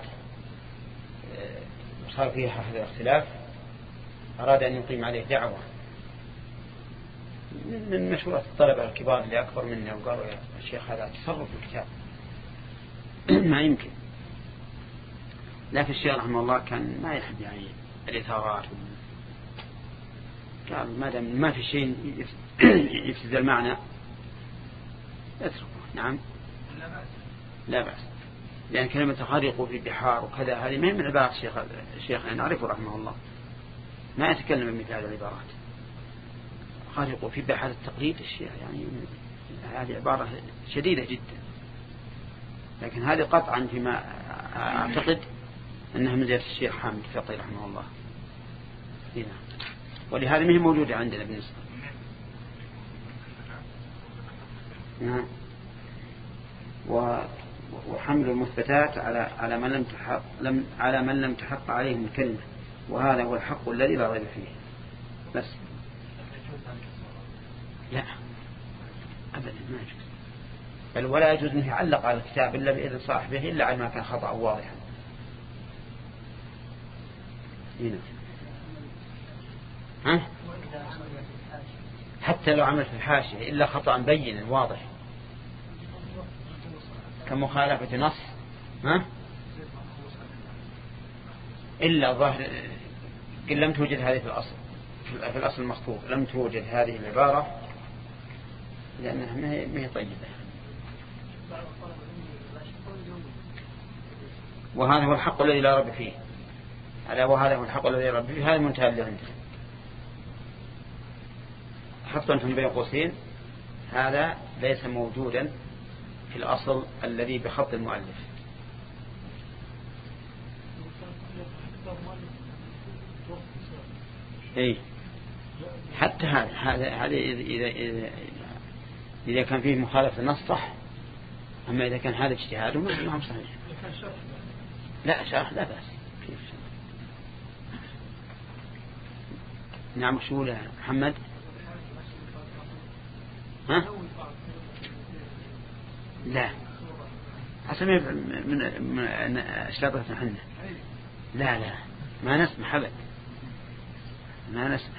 وصار فيها هذا الاختلاف أراد أن يقيم عليه دعوة من مشورة الطلبة الكبار اللي أكبر مني، وقالوا يا الشيخ هذا تصرف الكتاب ما يمكن. لكن الشيخ رحمه الله كان ما يحب يعني الإثارات، قال ما دام ما في شيء يفسد المعنى اتركه. نعم لا بأس، لأن كلمة غرقوا في بحار وكذا هذه ما هي من عبارات الشيخ الشيخ أنا أعرفه رحمه الله، ما يتكلم بمثل هذه العبارات. غرقوا في بحار التقليد الشيخ يعني هذه عبارة شديدة جدا، لكن هذه قطعا فيما أعتقد أنها من زيادة الشيخ حامد الفقي رحمه الله هنا، ولهذا ما هي موجودة عندنا بالنسبة. نعم. وحمل المثبتات على على من لم تحق لم على من لم تحق عليهم الكلمة، وهذا هو الحق الذي لا ريب فيه. بس لا أبدا ما يجوز، بل ولا يجوز أن يعلق على الكتاب إلا بإذن صاحبه إلا على ما كان خطأ واضحا. هنا ها؟ حتى لو عمل في الحاشية إلا خطأ بين واضح كمخالفة نص ها؟ إلا ظاهر قل لم توجد هذه في الأصل في الأصل المخطوط لم توجد هذه العبارة لأنها ما هي طيبة. وهذا هو الحق الذي لا رب فيه، ألا وهذا هو الحق الذي لا رب فيه. هذا منتهى اللي عندنا. حطوا أنتم بين قوسين هذا ليس موجودا في الأصل الذي بخط المؤلف. إيه حتى هذا هذا هذا إذا إذا إذا كان فيه مخالفة نص صح، أما إذا كان هذا اجتهاده ما هو صحيح. لا شرح لا بأس. نعم شو له محمد؟ ها؟ لا أسمع من من أشلاطة حنا. لا لا ما نسمح أبد، ما نسمح.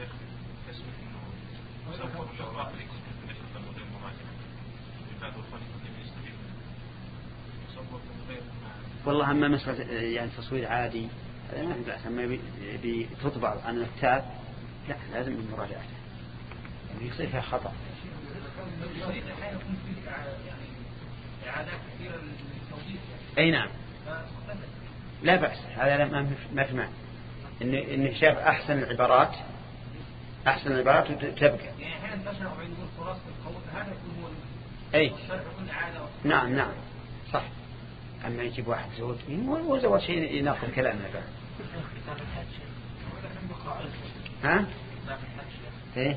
والله أما مسألة يعني تصوير عادي هذا ما في بأس، أما بتطبع عن الكتاب لا لازم من مراجعته يعني يصير فيها خطأ. أي نعم لا بأس، هذا ما في معنى إن إن شاف أحسن العبارات أحسن العبارات تبقى. يعني أحيانا تشرح ويقول خلاصة القول هذا يكون هو أي نعم نعم صح. أما يجيب واحد زوج مو زوج شيء يناقض كلامنا بقى. ها؟ إيه؟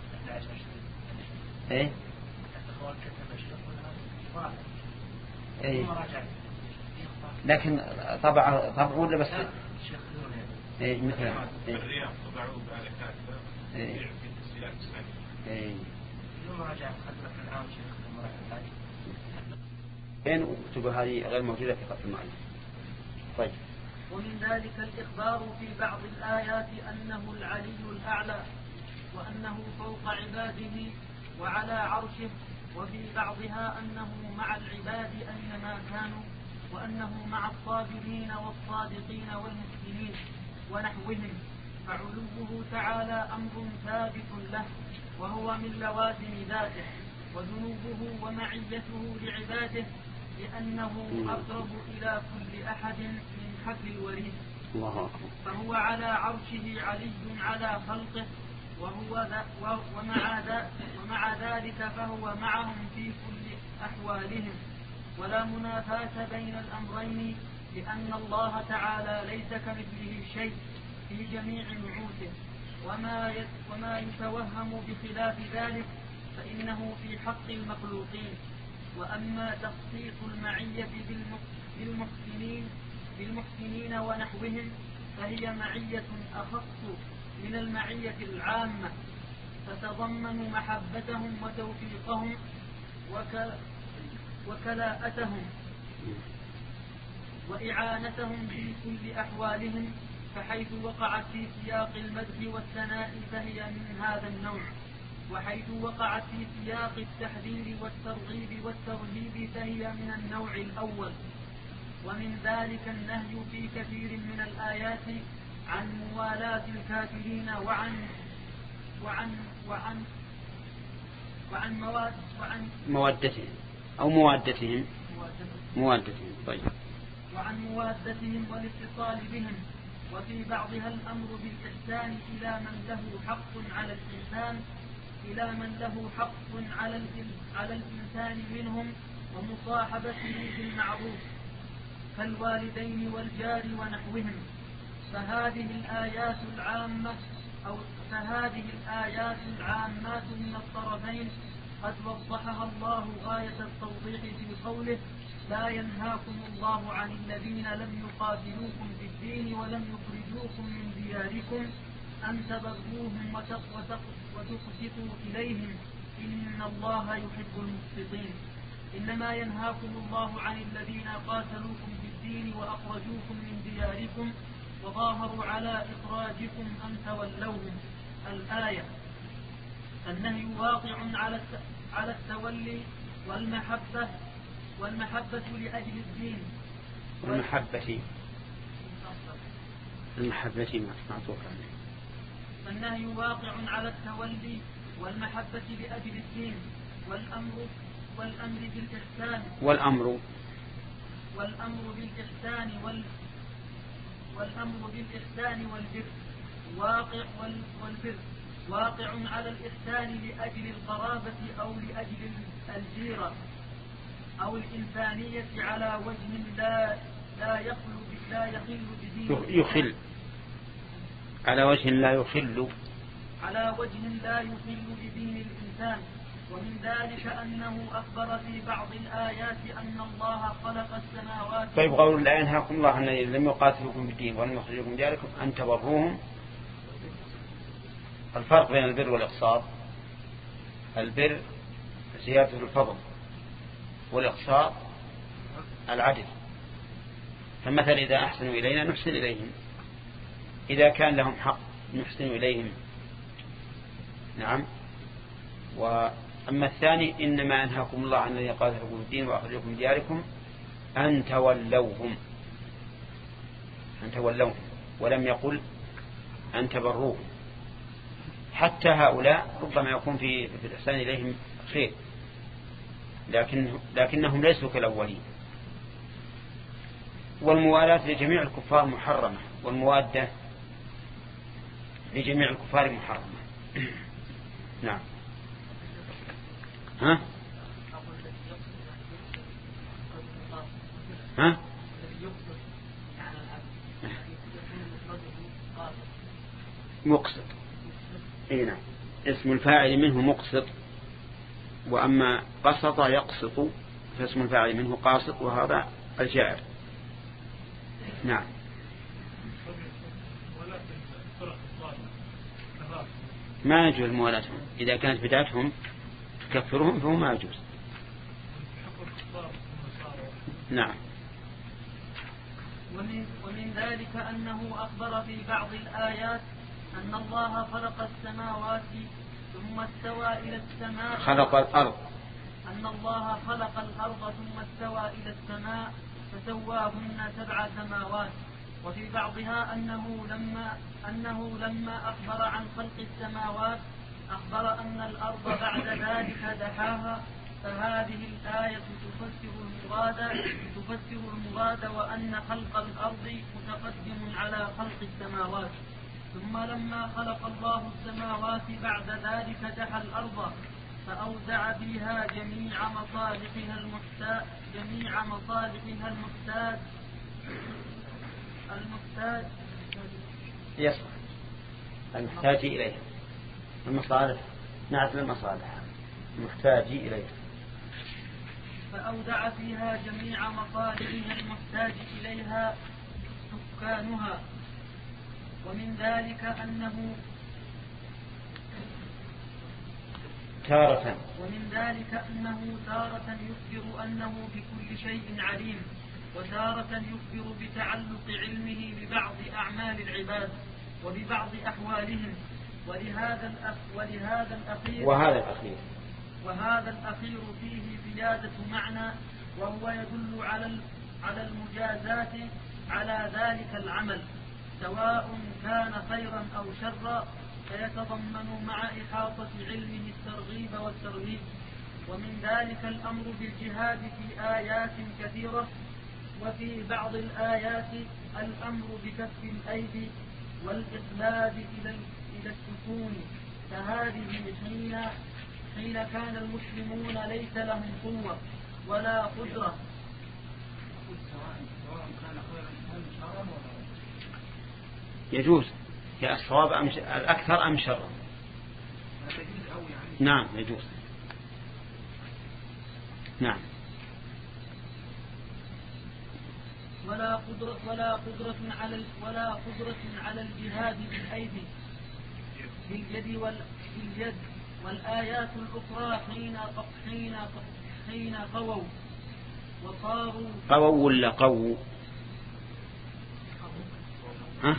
إيه؟ إيه؟ لكن طبع طبع ولا بس؟ إيه مثلا؟ إيه؟ إيه؟ إيه؟ إن وكتب هذه غير موجودة في خط المؤلف. طيب. ومن ذلك الإخبار في بعض الآيات أنه العلي الأعلى وأنه فوق عباده وعلى عرشه، وفي بعضها أنه مع العباد أينما كانوا، وأنه مع الصابرين والصادقين والمحسنين ونحوهم، فعلوه تعالى أمر ثابت له وهو من لوازم ذاته، وذنوبه ومعيته لعباده لأنه أقرب إلى كل أحد من حبل الوريد. فهو على عرشه علي على خلقه، وهو ومع, ومع ذلك فهو معهم في كل أحوالهم، ولا منافاة بين الأمرين، لأن الله تعالى ليس كمثله شيء في جميع نعوته، وما وما يتوهم بخلاف ذلك فإنه في حق المخلوقين. وأما تخصيص المعية بالمحسنين بالمحسنين ونحوهم فهي معية أخص من المعية العامة، تتضمن محبتهم وتوفيقهم وكلاءتهم وإعانتهم في كل أحوالهم، فحيث وقعت في سياق المدح والثناء فهي من هذا النوع، وحيث وقعت في سياق التحذير والترغيب والترهيب فهي من النوع الأول. ومن ذلك النهي في كثير من الآيات عن موالاة الكافرين وعن وعن وعن وعن مواد وعن موادتهم أو موادتهم موادتهم طيب وعن موادتهم والاتصال بهم، وفي بعضها الأمر بالإحسان إلى من له حق على الإنسان إلى من له حق على على الإنسان منهم، ومصاحبته بالمعروف كالوالدين والجار ونحوهم. فهذه الآيات العامة أو فهذه الآيات العامات من الطرفين قد وضحها الله غاية التوضيح في قوله: لا ينهاكم الله عن الذين لم يقاتلوكم في الدين ولم يخرجوكم من دياركم أن تبروهم وتقسطوا إليهم إن الله يحب المقسطين. إنما ينهاكم الله عن الذين قاتلوكم في الدين وأخرجوكم من دياركم وظاهروا على إخراجكم أن تولوهم. الآية. النهي واقع على على التولي والمحبة والمحبة لأجل الدين والمحبة المحبة معطوف عليه. النهي واقع على التولي والمحبة لأجل الدين والأمر والأمر بالإحسان والأمر والأمر بالإحسان وال والأمر بالإحسان والبر واقع والبر واقع على الإحسان لأجل القرابة أو لأجل الجيرة أو الإنسانية على وجه لا لا يخل لا يخل بدين يخل على وجه لا يخل على وجه لا يخل بدين الإنسان. ومن ذلك أنه أخبر في بعض الآيات أن الله خلق السماوات. طيب قول لا ينهاكم الله أن لم يقاتلوكم بالدين ولم يخرجوكم من دياركم أن تبروهم. الفرق بين البر والإقصاد: البر زيادة الفضل، والإقصاد العدل. فمثل إذا أحسنوا إلينا نحسن إليهم، إذا كان لهم حق نحسن إليهم. نعم. وأما الثاني إنما أنهاكم الله عن الذين قاتلوكم الدين وأخرجوكم من دياركم أن تولوهم، أن تولوهم، ولم يقل أن تبروهم. حتى هؤلاء ربما يكون في في الإحسان إليهم خير، لكن لكنهم ليسوا كالأولين. والموالاة لجميع الكفار محرمة، والموادة لجميع الكفار محرمة. نعم. ها ها مقسط. اي نعم، اسم الفاعل منه مقسط، واما قسط يقسط فاسم الفاعل منه قاسط، وهذا الجائر. نعم. ما يجوز موالاتهم إذا كانت بدعتهم تكفرهم فهو ما يجوز. نعم. ومن, ومن ذلك أنه أخبر في بعض الآيات أن الله خلق السماوات ثم استوى إلى السماء. خلق الأرض. أن الله خلق الأرض ثم استوى إلى السماء فسواهن سبع سماوات. وفي بعضها أنه لما, أنه لما أخبر عن خلق السماوات أخبر أن الأرض بعد ذلك دحاها. فهذه الآية تفسر المراد تفسر المراد وأن خلق الأرض متقدم على خلق السماوات. ثم لما خلق الله السماوات بعد ذلك دحى الأرض فأودع فيها جميع مصالحها المحتاج جميع مصالحها المحتاج المحتاج يصح المحتاج إليها المصالح. نعت المصالح المحتاج إليها. فأودع فيها جميع مصالحها المحتاج إليها سكانها. ومن ذلك أنه تارة ومن ذلك أنه تارة يخبر أنه بكل شيء عليم، وتارة يخبر بتعلق علمه ببعض أعمال العباد وببعض أحوالهم. ولهذا الأخ ولهذا الأخير وهذا الأخير وهذا الأخير فيه زيادة معنى، وهو يدل على على المجازات على ذلك العمل سواء كان خيرا أو شرا، فيتضمن مع إحاطة علمه الترغيب والترهيب. ومن ذلك الأمر بالجهاد في آيات كثيرة، وفي بعض الآيات الأمر بكف الأيدي والإقلاب إلى إلى السكون. فهذه حين حين كان المسلمون ليس لهم قوة ولا قدرة. يجوز يا الصواب أم الأكثر أم شر؟ نعم يجوز. نعم. ولا قدرة ولا قدرة على ولا قدرة على الجهاد بالأيدي باليد واليد والآيات الأخرى حين حين حين قووا وصاروا قووا ولا قووا؟ ها؟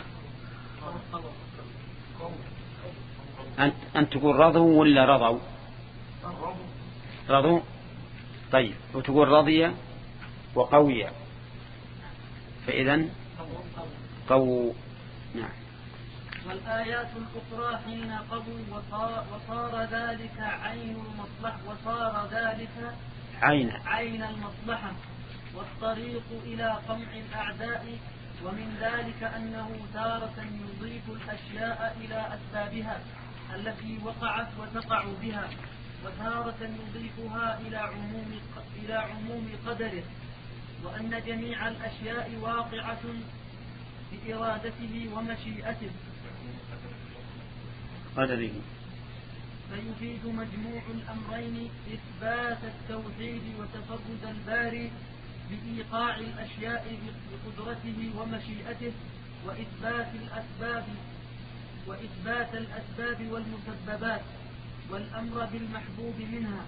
أنت أنت تقول رضوا ولا رضوا؟ رضوا. طيب وتقول رضي وقوية، فإذن قووا. نعم. والآيات الأخرى حين قووا وصار, وصار ذلك عين المصلحة وصار ذلك عين عين المصلحة والطريق إلى قمع الأعداء. ومن ذلك أنه تارة يضيف الأشياء إلى أسبابها التي وقعت وتقع بها، وتارة يضيفها إلى عموم إلى عموم قدره، وأن جميع الأشياء واقعة بإرادته ومشيئته قدره. فيفيد مجموع الأمرين إثبات التوحيد وتفرد الباري بإيقاع الأشياء بقدرته ومشيئته، وإثبات الأسباب وإثبات الأسباب والمسببات، والأمر بالمحبوب منها.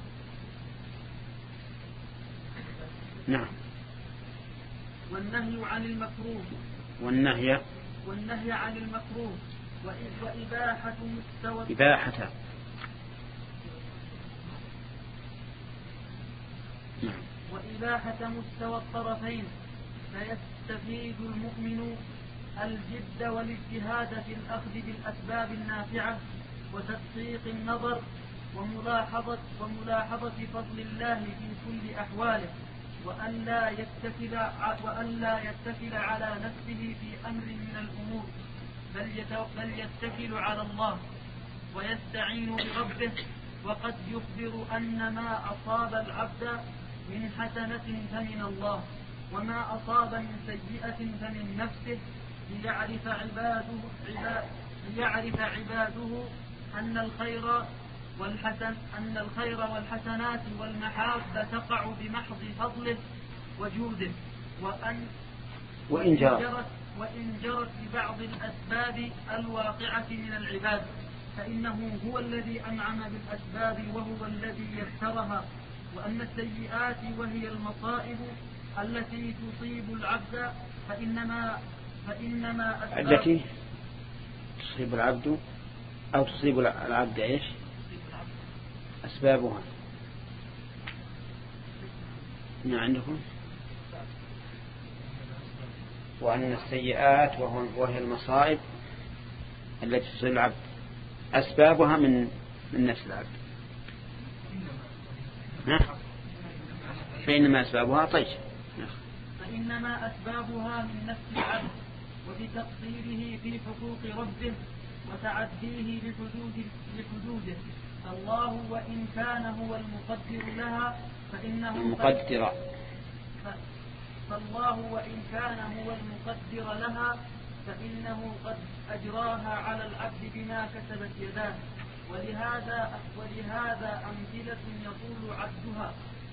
نعم. والنهي عن المكروه والنهي والنهي عن المكروه وإباحة مستوى إباحة نعم. وإباحة مستوى الطرفين، فيستفيد المؤمن الجد والاجتهاد في الأخذ بالأسباب النافعة وتدقيق النظر وملاحظة, وملاحظة فضل الله في كل أحواله، وأن لا يتكل, وأن لا يتكل على نفسه في أمر من الأمور، بل يتكل على الله ويستعين بربه. وقد يخبر أن ما أصاب العبد من حسنة فمن الله، وما أصاب من سيئة فمن نفسه، ليعرف عباده, عباد ليعرف عباده أن الخير والحسن أن الخير والحسنات والمحاب تقع بمحض فضله وجوده، وأن وإن جرت وإن جرت ببعض الأسباب الواقعة من العباد، فإنه هو الذي أنعم بالأسباب وهو الذي يسرها. وأما السيئات وهي المصائب التي تصيب العبد فإنما فإنما التي تصيب العبد أو تصيب العبد إيش أسبابها. ما عندكم؟ وأن السيئات وهي المصائب التي تصيب العبد أسبابها من من نفس العبد. فإنما أسبابها طيب فإنما أسبابها من نفس العبد وبتقصيره في حقوق ربه وتعديه لحدود لحدوده. فالله وإن كان هو المقدر لها فإنه المقدر فالله وإن كان هو المقدر لها فإنه قد أجراها على العبد بما كسبت يداه، ولهذا ولهذا أمثلة يطول عدها.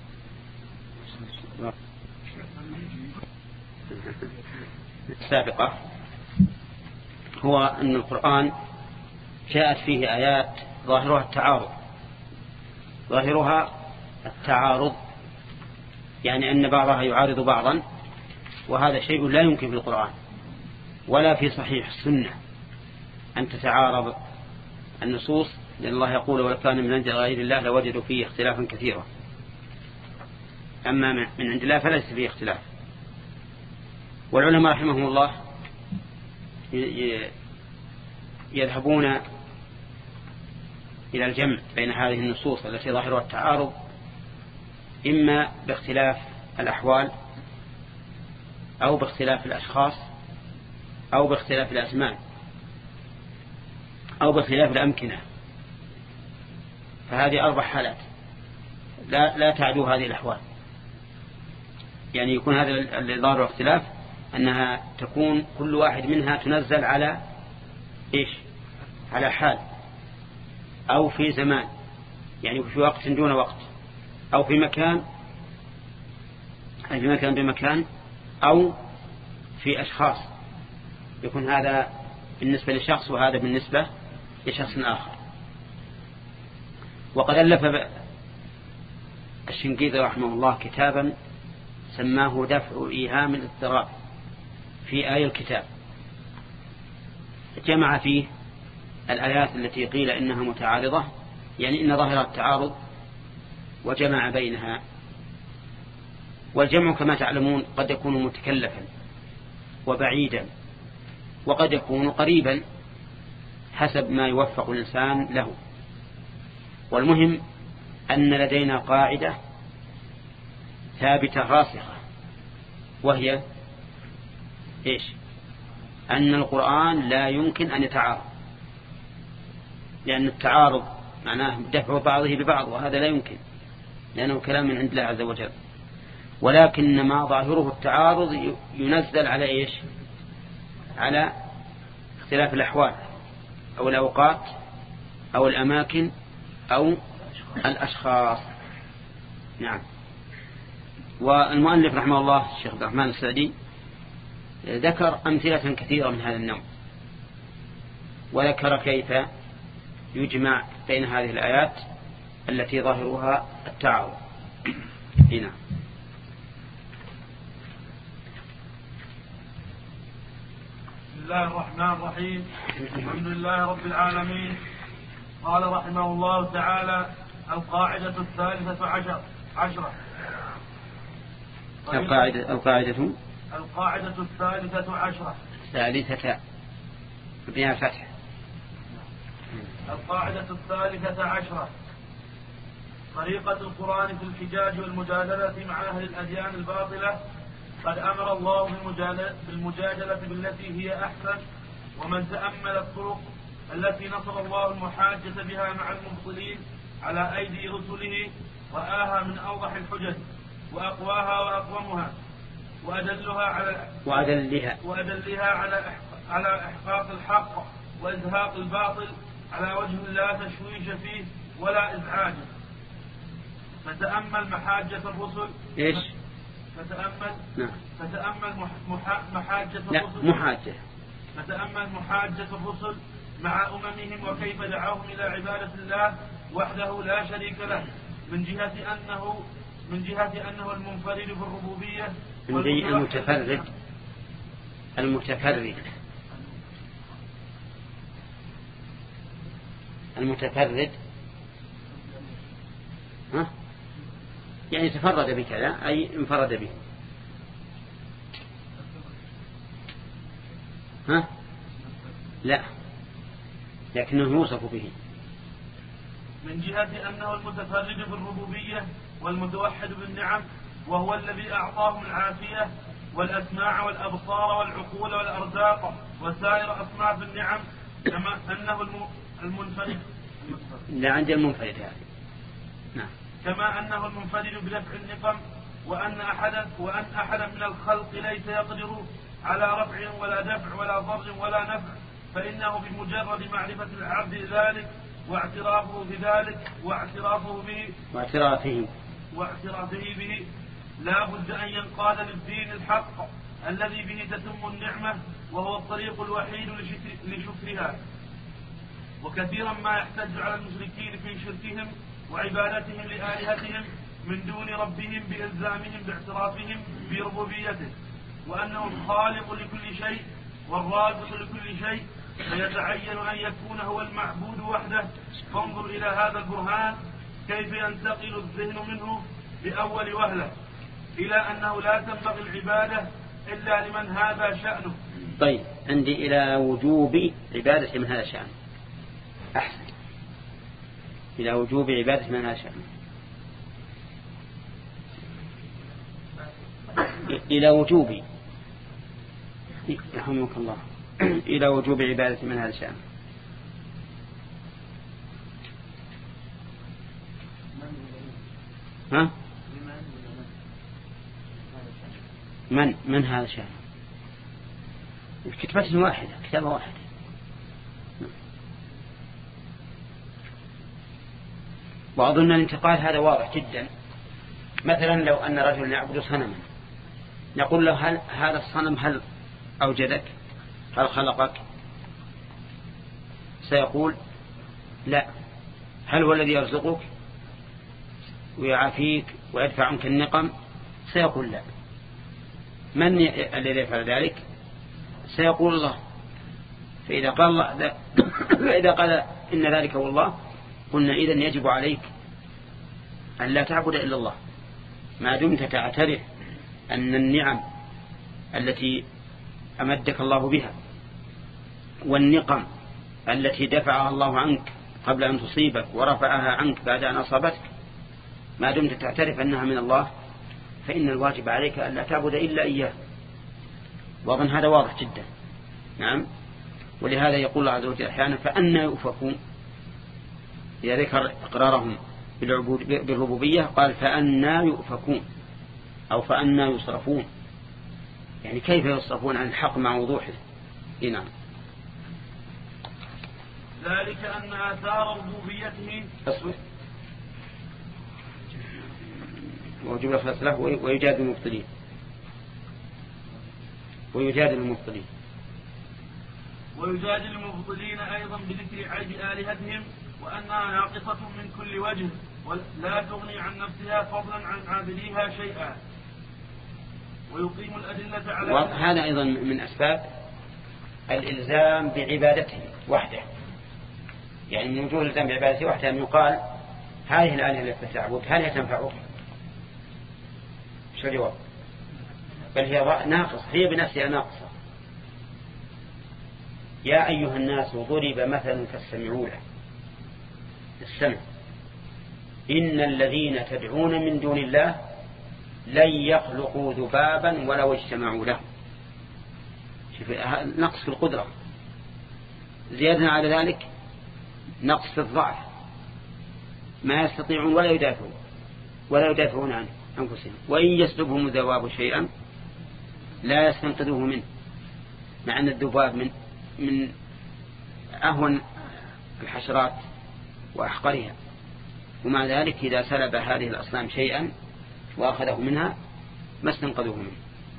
السابقة هو أن القرآن جاءت فيه آيات ظاهرها التعارض ظاهرها التعارض يعني أن بعضها يعارض بعضا، وهذا شيء لا يمكن في القرآن ولا في صحيح السنة أن تتعارض النصوص، لأن الله يقول ولو كان من عند غير الله لوجدوا فيه اختلافا كثيرا، أما من عند الله فليس فيه اختلاف. والعلماء رحمهم الله يذهبون إلى الجمع بين هذه النصوص التي ظاهرها التعارض إما باختلاف الأحوال أو باختلاف الأشخاص أو باختلاف الأزمان أو باختلاف الأمكنة، فهذه أربع حالات لا, لا تعدو هذه الأحوال. يعني يكون هذا اللي ظاهر اختلاف أنها تكون كل واحد منها تنزل على إيش على حال أو في زمان، يعني في وقت دون وقت، أو في مكان أي في مكان بمكان، أو في أشخاص، يكون هذا بالنسبة لشخص وهذا بالنسبة لشخص آخر. وقد ألف الشنقيطي رحمه الله كتابا سماه دفع إيهام الاضطراب في آي الكتاب، جمع فيه الآيات التي قيل إنها متعارضة، يعني إن ظاهرها التعارض، وجمع بينها. والجمع كما تعلمون قد يكون متكلفا وبعيدا وقد يكون قريبا حسب ما يوفق الإنسان له. والمهم أن لدينا قاعدة ثابتة راسخة، وهي إيش؟ أن القرآن لا يمكن أن يتعارض، لأن التعارض معناه دفع بعضه ببعض، وهذا لا يمكن لأنه كلام من عند الله عز وجل. ولكن ما ظاهره التعارض ينزل على إيش؟ على اختلاف الأحوال أو الأوقات أو الأماكن أو الأشخاص. نعم. والمؤلف رحمه الله الشيخ عبد الرحمن السعدي ذكر أمثلة كثيرة من هذا النوع، وذكر كيف يجمع بين هذه الآيات التي ظاهرها التعارض. هنا بسم الله الرحمن الرحيم. الحمد لله رب العالمين. قال رحمه الله تعالى: القاعدة الثالثة عشر عشرة القاعدة القاعدة القاعدة الثالثة عشرة ثالثة بها فتح. القاعدة الثالثة عشرة: طريقة القرآن في الحجاج والمجادلة مع أهل الأديان الباطلة. قد أمر الله بالمجادلة بالتي هي أحسن، ومن تأمل الطرق التي نصر الله المحاجة بها مع المبطلين على أيدي رسله رآها من أوضح الحجج وأقواها وأقومها وأدلها على وأدلها وأدلها على على إحقاق الحق وإزهاق الباطل على وجه لا تشويش فيه ولا إزعاج. فتأمل محاجة الرسل. إيش؟ فتأمل نعم. فتأمل مح... محاجة لا الرسل. محاجة. فتأمل محاجة الرسل مع أممهم وكيف دعاهم إلى عبادة الله وحده لا شريك له، من جهة أنه من جهة أنه المنفرد بالربوبية المتفرد المتفرد المتفرد ها؟ يعني تفرد بكذا أي انفرد به. ها؟ لا، لكنه يوصف به. من جهة أنه المتفرد بالربوبية والمتوحد بالنعم، وهو الذي أعطاهم العافية والأسماع والأبصار والعقول والأرزاق وسائر أصناف النعم، كما أنه المنفرد لا عندي المنفرد هذا. نعم. كما أنه المنفرد بدفع النقم، وأن أحدا وأن أحدا من الخلق ليس يقدر على رفع ولا دفع ولا ضر ولا نفع، فإنه بمجرد معرفة العبد ذلك واعترافه بذلك واعترافه به واعترافه واعترافه به لا بد أن ينقاد للدين الحق الذي به تتم النعمة، وهو الطريق الوحيد لشكرها. وكثيرا ما يحتج على المشركين في شركهم وعبادتهم لآلهتهم من دون ربهم بإلزامهم باعترافهم بربوبيته، وأنه الخالق لكل شيء والرازق لكل شيء، فيتعين أن يكون هو المعبود وحده. فانظر إلى هذا البرهان كيف ينتقل الذهن منه بأول وهلة إلى أنه لا تنبغي العبادة إلا لمن هذا شأنه. طيب، عندي إلى وجوب عبادة من هذا شأنه. أحسن، إلى وجوب عبادة من هذا شأنه. إلى وجوب رحمك الله إلى وجوب عبادة من هذا الشأن. ها؟ من من هذا الشأن؟ كتابة واحدة كتابة واحدة. وأظن الانتقال هذا واضح جدا. مثلا لو أن رجل يعبد صنما، نقول له هل هذا الصنم هل أوجدك؟ هل خلقك؟ سيقول لا. هل هو الذي يرزقك ويعافيك ويدفع عنك النقم؟ سيقول لا. من الذي يفعل ذلك؟ سيقول الله. فإذا قال الله فإذا قال إن ذلك هو الله، قلنا إذن يجب عليك أن لا تعبد إلا الله، ما دمت تعترف أن النعم التي أمدك الله بها والنقم التي دفعها الله عنك قبل أن تصيبك ورفعها عنك بعد أن أصابتك، ما دمت تعترف أنها من الله، فإن الواجب عليك أن لا تعبد إلا إياه. وأظن هذا واضح جدا. نعم. ولهذا يقول الله عز وجل أحيانا فأنا يؤفكون، إذا ذكر إقرارهم بالربوبية قال فأنا يؤفكون أو فأنا يصرفون، يعني كيف يصرفون عن الحق مع وضوحه. نعم. ذلك أن آثار ربوبيته أصبر وجب فصله ويجادل المبطلين ويجادل المبطلين ويجادل المبطلين أيضا بذكر عيب آلهتهم وأنها ناقصة من كل وجه ولا تغني عن نفسها فضلا عن عابديها شيئا، ويقيم الأدلة على وهذا أيضا من أسباب الإلزام بعبادته وحده، يعني من وجوه الإلزام بعبادته وحده أن يقال هذه الآلهة التي تعبد هل هي تنفعك؟ شو الجواب؟ بل هي ناقصة، هي بنفسها ناقصة. يا أيها الناس ضرب مثل فاستمعوا له، السمع، إن الذين تدعون من دون الله لن يخلقوا ذبابا ولو اجتمعوا له. شوف نقص في القدرة، زيادة على ذلك نقص في الضعف، ما يستطيعون ولا يدافعون ولا يدافعون عن أنفسهم، وإن يسلبهم الذباب شيئا لا يستنقذوه منه، مع أن الذباب من من أهون الحشرات وأحقرها، ومع ذلك إذا سلب هذه الأصنام شيئا وأخذه منها ما استنقذوه منه.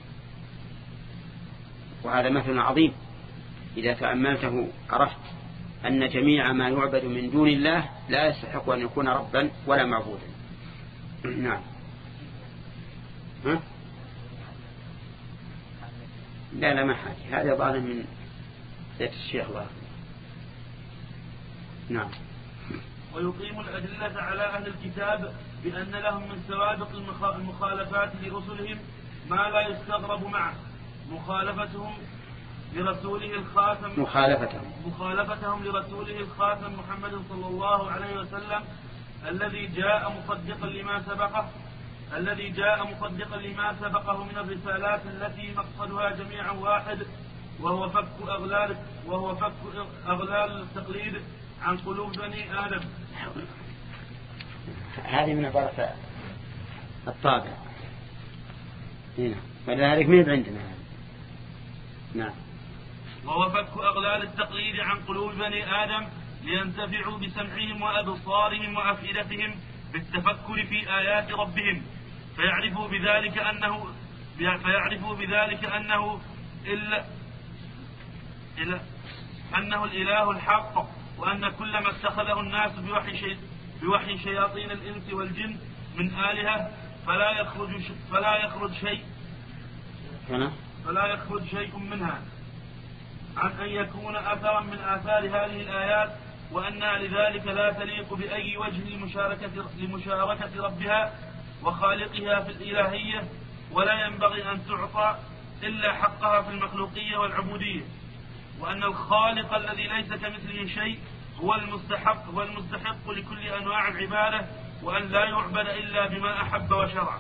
وهذا مثل عظيم إذا تأملته عرفت أن جميع ما يعبد من دون الله لا يستحق أن يكون ربا ولا معبودا. نعم. ها؟ لا لا ما حاجة، هذا ظاهر من ذات الشيخ الله. نعم. ويقيم الأدلة على أهل الكتاب بأن لهم من سوابق المخالفات لرسلهم ما لا يستغرب معه، مخالفتهم لرسوله الخاتم مخالفتهم مخالفتهم لرسوله الخاتم محمد صلى الله عليه وسلم الذي جاء مصدقا لما سبقه الذي جاء مصدقا لما سبقه من الرسالات التي مقصدها جميعا واحد، وهو فك أغلال وهو فك أغلال التقليد عن قلوب بني آدم. هذه من عبارة الطابع هنا، ولذلك ما عندنا. نعم. وهو فك أغلال التقليد عن قلوب بني آدم لينتفعوا بسمعهم وأبصارهم وأفئدتهم بالتفكر في آيات ربهم، فيعرفوا بذلك أنه فيعرفوا بذلك أنه إلا إلا أنه الإله الحق، وأن كل ما اتخذه الناس بوحي شيء بوحي شياطين الإنس والجن من آلهة فلا يخرج فلا يخرج شيء فلا يخرج شيء منها عن أن يكون أثرا من آثار هذه الآيات، وأنها لذلك لا تليق بأي وجه لمشاركة, لمشاركة ربها وخالقها في الإلهية، ولا ينبغي أن تعطى إلا حقها في المخلوقية والعبودية، وأن الخالق الذي ليس كمثله شيء هو المستحق هو المستحق لكل أنواع العبادة، وأن لا يعبد إلا بما أحب وشرع.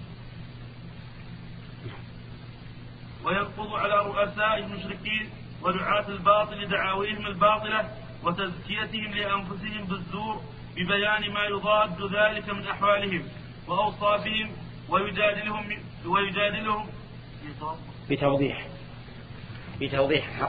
وينقض على رؤساء المشركين ودعاة الباطل دعاويهم الباطلة وتزكيتهم لأنفسهم بالزور ببيان ما يضاد ذلك من أحوالهم وأوصافهم، ويجادلهم ويجادلهم بتوضيح بتوضيح الحق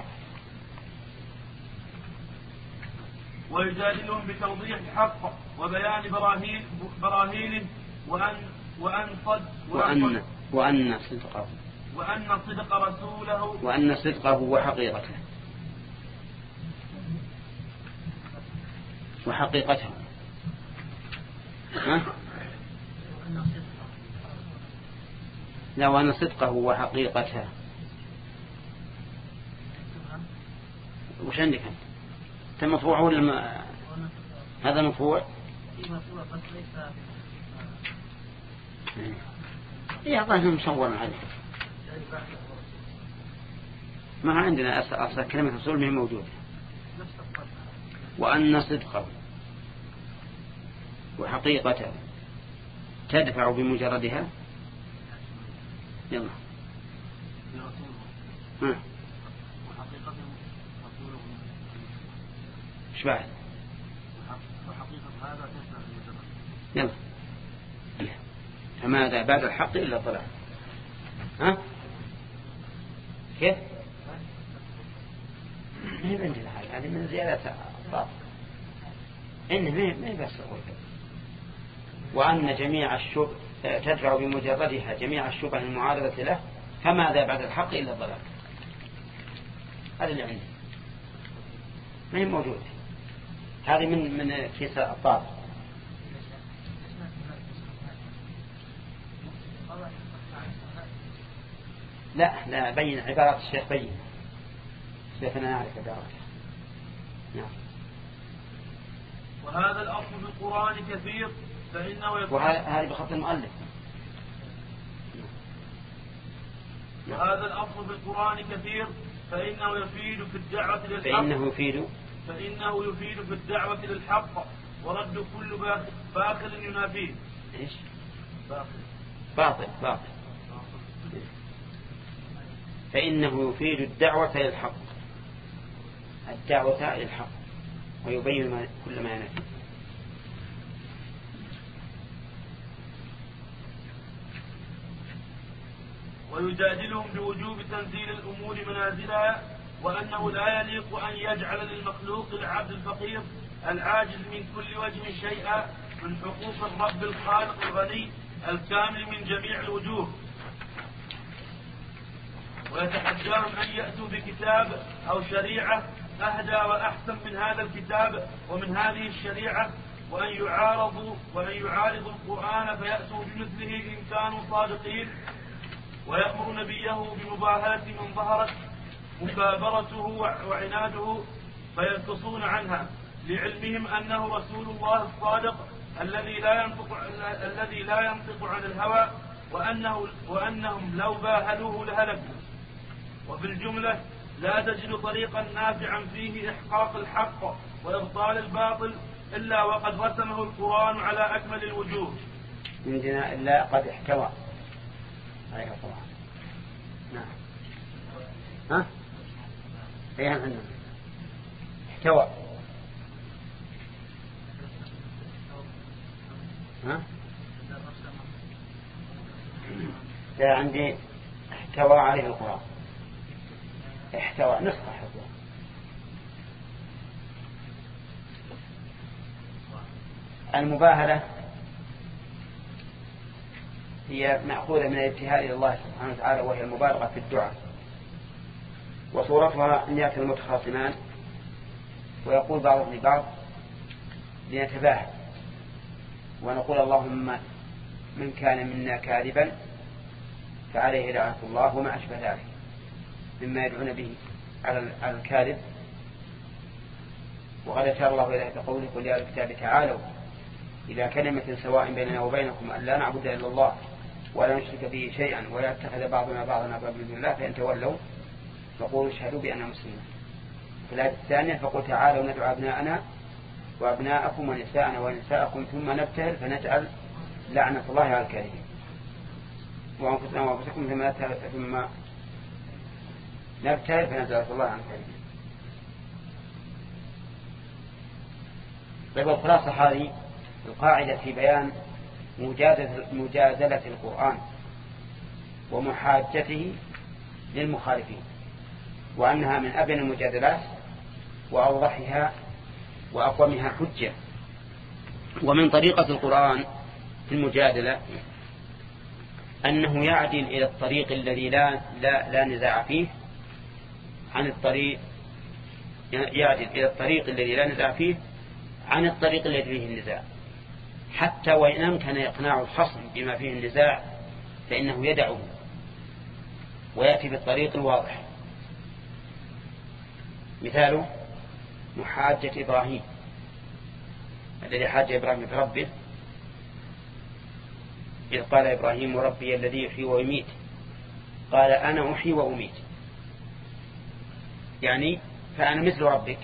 ويجادلهم بتوضيح الحق وبيان براهين براهينه وأن وأن صد وأن وأن صدقه وأن صدق رسوله وأن صدقه وحقيقته وحقيقته ها؟ لا وأن صدقه وحقيقته. وش عندك أنت؟ أنت مفروع ولا ما... هذا مفروع؟ إيه أعطاه مصورا عليه، ما عندنا أصلا كلمة رسول ما موجودة. وأن صدقه وحقيقته تدفع بمجردها. يلا ها ايش بعد؟ وحقيقة يلا. فماذا بعد الحق إلا الضلال. ها كيف؟ ما هي عندنا هذه هذه من زيادة الضابط. إنه ما يبصر. وأن جميع الشبه تدفع بمجردها جميع الشبه المعارضة له، فماذا بعد الحق إلا الضلال. هذا اللي عندي ما هي موجود. هذه من من كيس الطاب. لا لا بين عبارات الشيخ بين شيخنا نعرف عبارته. نعم. وهذا الأصل في القرآن كثير فإنه يكون وهذه بخط المؤلف. وهذا الأصل في القرآن كثير فإنه يفيد في الدعوة للحق فإنه يفيد فإنه يفيد في الدعوة للحق ورد كل باطل ينافيه. إيش؟ باطل باطل باطل. فإنه يفيد الدعوة للحق الدعوة للحق ويبين ما كل ما ينافيه. ويجادلهم بوجوب تنزيل الأمور منازلها وأنه لا يليق أن يجعل للمخلوق العبد الفقير العاجز من كل وجه شيئا من حقوق الرب الخالق الغني الكامل من جميع الوجوه. ويتحداهم أن يأتوا بكتاب أو شريعة أهدى وأحسن من هذا الكتاب ومن هذه الشريعة وأن يعارضوا وأن يعارضوا القرآن فيأتوا بمثله إن كانوا صادقين. ويأمر نبيه بمباهلة من ظهرت مكابرته وعناده فينقصون عنها لعلمهم أنه رسول الله الصادق الذي لا ينطق الذي لا ينطق عن الهوى وأنه وأنهم لو باهلوه لهلكوا. وفي الجملة لا تجد طريقا نافعا فيه إحقاق الحق وإبطال الباطل إلا وقد رسمه القرآن على أكمل الوجوه. عندنا إلا قد احتوى عليها القرآن. نعم. ها؟ أيها عندنا احتوى. ها؟ لا عندي احتوى عليه القرآن. احتوى نسخة حتوى. المباهلة هي مأخوذة من الابتهال إلى الله سبحانه وتعالى وهي المبالغة في الدعاء. وصورتها أن يأتي المتخاصمان ويقول بعضهم لبعض لنتباهى ونقول اللهم من كان منا كاذبا فعليه لعنة الله وما أشبه ذلك مما يدعون به على الكاذب. وقد أشار الله إليه بقوله قل يا الكتاب تعالوا إلى كلمة سواء بيننا وبينكم أن لا نعبد إلا الله ولا نشرك به شيئا ولا يتخذ بعضنا بعضا أربابا من الله فإن تولوا فقولوا اشهدوا بأننا مسلمون. في الآية الثانية فقل تعالوا ندعو أبناءنا وأبناءكم ونساءنا ونساءكم ثم نبتهل فنجعل لعنة الله على الكاذبين وأنفسنا وأنفسكم ثم ثم نبتهل فنجعل الله على الكاذبين. طيب الخلاصة هذه القاعدة في بيان مجادلة القرآن ومحاجته للمخالفين وأنها من أبين المجادلات وأوضحها وأقومها حجة. ومن طريقة القرآن في المجادلة أنه يعدل إلى الطريق الذي لا, لا, لا نزاع فيه عن الطريق يعدل إلى الطريق الذي لا نزاع فيه عن الطريق الذي فيه النزاع حتى وإن أمكن إقناع الخصم بما فيه النزاع فإنه يدعه ويأتي بالطريق الواضح. مثاله محاجة إبراهيم الذي حاج إبراهيم بربه إذ قال إبراهيم ربي الذي يحيي ويميت قال أنا أحيي وأميت يعني فأنا مثل ربك.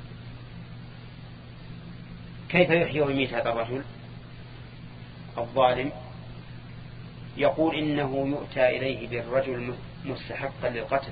كيف يحيي ويميت هذا الرجل الظالم؟ يقول إنه يؤتى إليه بالرجل مستحقا للقتل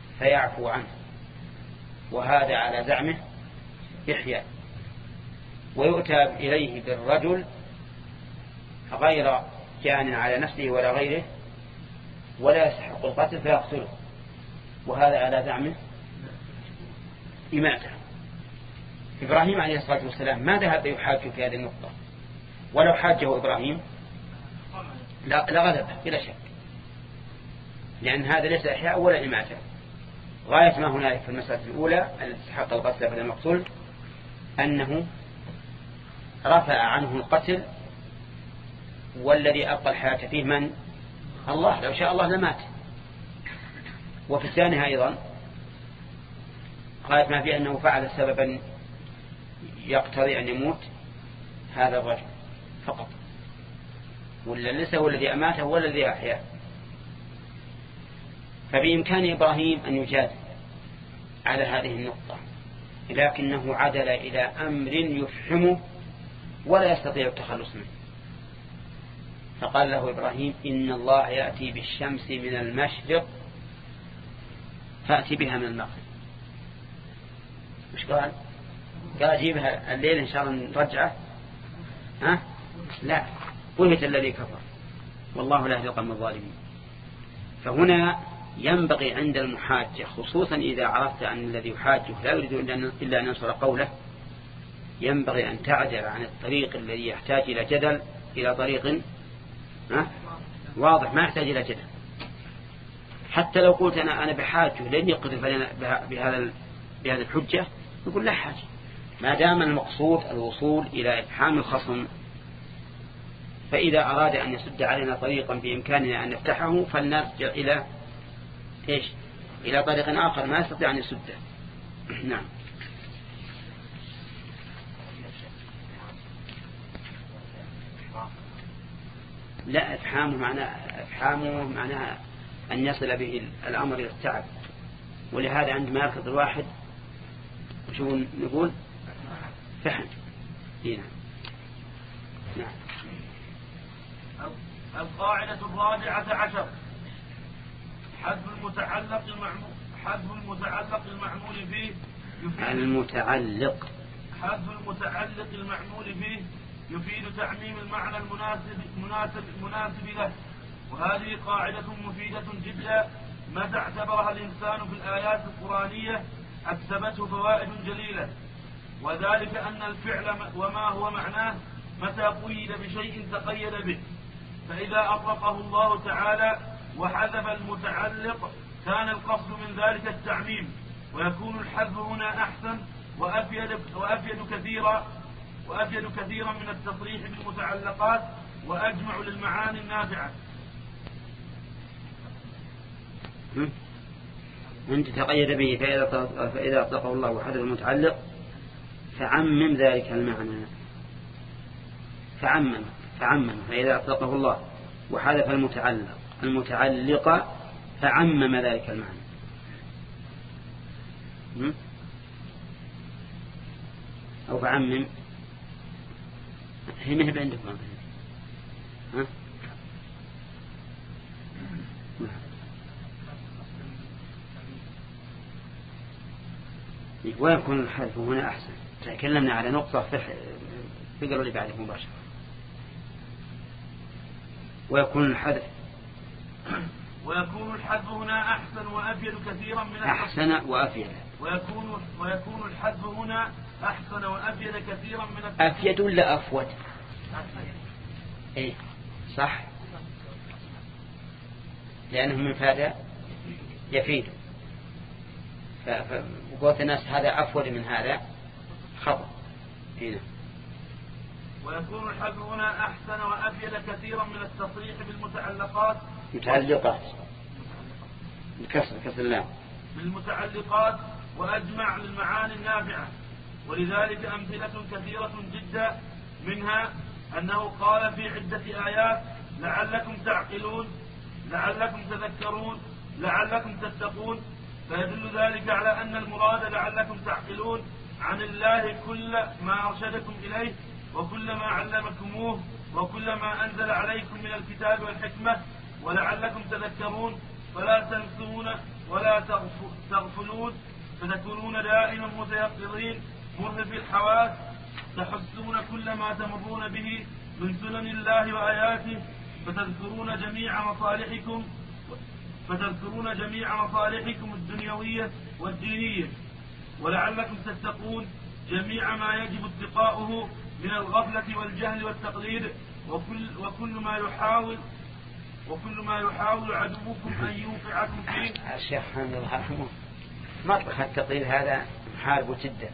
فيعفو عنه وهذا على زعمه يحيى ويؤتى إليه بالرجل غير جان على نفسه ولا غيره ولا يستحق القتل فيقتله، وهذا على زعمه إماتة. إبراهيم عليه الصلاة والسلام ما ذهب يحاج في هذه النقطة، ولو حاجه إبراهيم لغلبه بلا شك، لأن هذا ليس إحياء ولا إماتة. غاية ما هنالك في المسألة الأولى التي تستحق القتل فلا المقتول أنه رفع عنه القتل، والذي أبقى الحياة فيه من؟ الله، لو شاء الله لمات. وفي الثانية أيضا غاية ما فيه أنه فعل سببا يقتضي أن يموت هذا الرجل فقط، ولا ليس هو الذي أماته ولا الذي أحياه. فبإمكان إبراهيم أن يجادل على هذه النقطة، لكنه عدل إلى أمر يفحمه ولا يستطيع التخلص منه، فقال له إبراهيم إن الله يأتي بالشمس من المشرق فأتي بها من المغرب. مش قال؟ قال أجيبها الليل إن شاء الله نرجعه؟ ها؟ لا، وهت الذي كفر والله لا يهدي القوم الظالمين. فهنا ينبغي عند المحاجة، خصوصا إذا عرفت أن الذي يحاجه لا يريد إلا أن ينصر قوله، ينبغي أن تعدل عن الطريق الذي يحتاج إلى جدل إلى طريق ها؟ واضح ما يحتاج إلى جدل. حتى لو قلت أنا أنا بحاجه لن يقتل بهذا بهذه الحجة، يقول لا حاجة، ما دام المقصود الوصول إلى إفحام الخصم. فإذا أراد أن يسد علينا طريقا بإمكاننا أن نفتحه فلنرجع إلى إيش؟ إلى طريق آخر ما يستطيع أن يسده. نعم. لا، إفحامه معناه إفحامه معناه أن يصل به الأمر إلى التعب، ولهذا عندما يركض الواحد شو نقول؟ فحم. هنا. نعم. القاعدة الرابعة عشر حذف المتعلق المعمول حذف المتعلق المعمول به المتعلق حذف المتعلق المعمول به يفيد تعميم المعنى المناسب مناسب مناسب له، وهذه قاعدة مفيدة جدا متى اعتبرها الإنسان في الآيات القرآنية أكسبته فوائد جليلة. وذلك أن الفعل وما هو معناه متى قيد بشيء تقيد به، فإذا أطلقه الله تعالى وحذف المتعلق كان القصد من ذلك التعميم، ويكون الحذف هنا أحسن وأفيد, وأفيد كثيرا وأفيد كثيرا من التصريح بالمتعلقات وأجمع للمعاني النافعة. أنت تقيد به فإذا أطلقه الله وحذف المتعلق فعمم ذلك المعنى، فعمم فعمم فإذا أطلقه الله وحذف المتعلق المتعلق فعمم ذلك المعنى. أو فعمم هي مهب عندكم ها؟ ويكون الحذف هنا أحسن. تكلمنا على نقطة في قرر اللي بعده مباشرة. ويكون الحذف ويكون الحذف هنا أحسن وأفيد كثيرا من أحسن وأفيد ويكون ويكون الحذف هنا أحسن وأفيد كثيرا من أفيد ولا أفود؟ إيه صح، لأنه من فاد يفيد، فقلت الناس هذا أفود من هذا خطأ هنا. ويكون الحذف هنا أحسن وأفيد كثيرا من التصريح بالمتعلقات متعلقات بكسر كسر اللام بالمتعلقات وأجمع للمعاني النافعة. ولذلك أمثلة كثيرة جدا، منها أنه قال في عدة آيات لعلكم تعقلون، لعلكم تذكرون، لعلكم تتقون، فيدل ذلك على أن المراد لعلكم تعقلون عن الله كل ما أرشدكم إليه وكل ما علمكموه وكل ما أنزل عليكم من الكتاب والحكمة، ولعلكم تذكرون فلا تنسون ولا تغفلون فتكونون دائما متيقظين مرهف الحواس تحسون كل ما تمرون به من سنن الله وآياته فتذكرون جميع مصالحكم فتذكرون جميع مصالحكم الدنيوية والدينية، ولعلكم تتقون جميع ما يجب اتقاؤه من الغفلة والجهل والتقليد وكل, وكل ما يحاول وكل ما يحاول عدوكم أن يوقعكم فيه. الشيخ حمد الله رحمه مطلق التقليد هذا محارب جدا.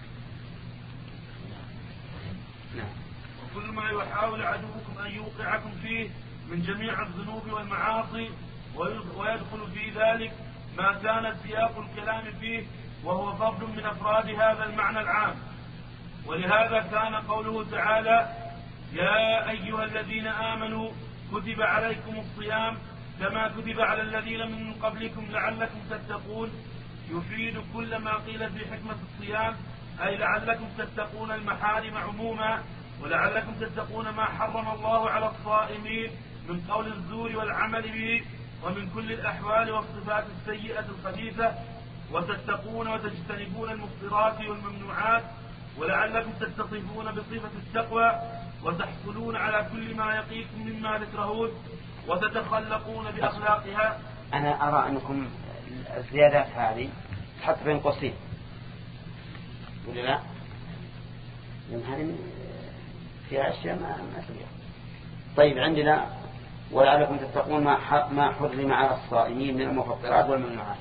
نعم. وكل ما يحاول عدوكم أن يوقعكم فيه من جميع الذنوب والمعاصي، ويدخل في ذلك ما كان سياق الكلام فيه وهو فرد من أفراد هذا المعنى العام. ولهذا كان قوله تعالى: يا أيها الذين آمنوا كتب عليكم الصيام كما كتب على الذين من قبلكم لعلكم تتقون، يفيد كل ما قيل في حكمة الصيام، أي لعلكم تتقون المحارم عموما، ولعلكم تتقون ما حرم الله على الصائمين من قول الزور والعمل به ومن كل الأحوال والصفات السيئة الخبيثة، وتتقون وتجتنبون المفطرات والممنوعات، ولعلكم تتصفون بصفة التقوى وتحصلون على كل ما يقيكم مما تكرهون وتتخلقون بأخلاقها. أنا أرى أنكم الزيادات هذه تحط بين قوسين ولا لا؟ لأن هذه فيها أشياء ما تبيع. طيب عندنا ولعلكم تتقون ما حرم على الصائمين من المفطرات والممنوعات.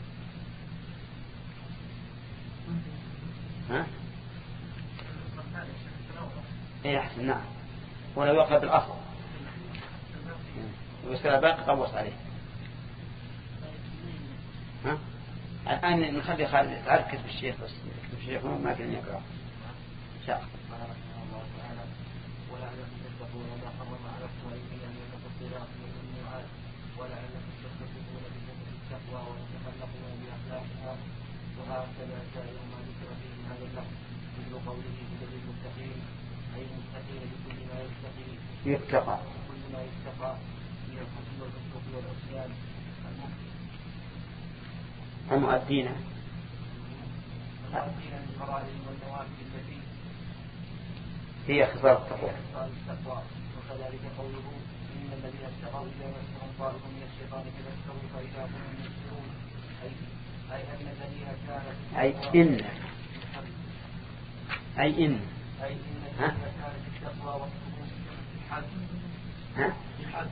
ها؟ ايه احسن. نعم. ولو يؤخذ بالاصل ويصير باقي قوس عليه. ها؟ الان نخلي خالد تركز بالشيخ بس الشيخ ما كان يقرا ان شاء الله. ولعلكم تتقون ما حرم على الصائمين من المفطرات والممنوعات، ولعلكم تتصفون بصفة التقوى وتتخلقون بأخلاقها، وهكذا سائر ما ذكر فيه من هذا اللفظ مثل قوله هدى للمتقين، أي المتقين بكل ما يتقي يتقى كل ما يتقى من الحسن والفسق والعصيان، المؤدين المؤدين للفرائض والنوافل التي هي خصال التقوى. وكذلك قوله إن الذين اتقوا إذا مسهم طائف من الشيطان تذكروا فإذا هم يبصرون، أي أي أن الذين كانت أي إن أي إن أي إن الذين كانت التقوى والسكون حد ها حد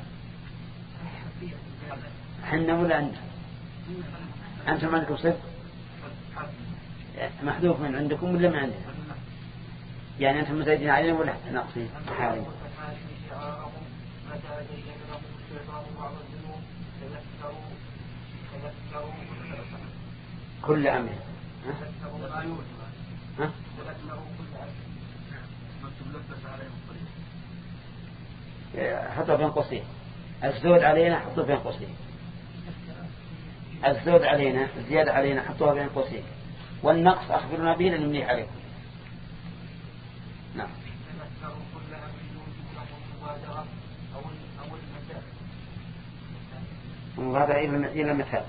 حنا ولا أنت أنتم عندكم صدق محذوف من عندكم ولا من عندنا؟ يعني أنتم مزايدين علينا ولا ناقصين حالين؟ كل أمر ها؟ حطوا بين قوسين. الزود علينا حطوا بين قوسين. الزود علينا الزيادة علينا حطوها بين قوسين، والنقص أخبرنا به لنمليه عليكم. نعم. المبادرة إلى المثال.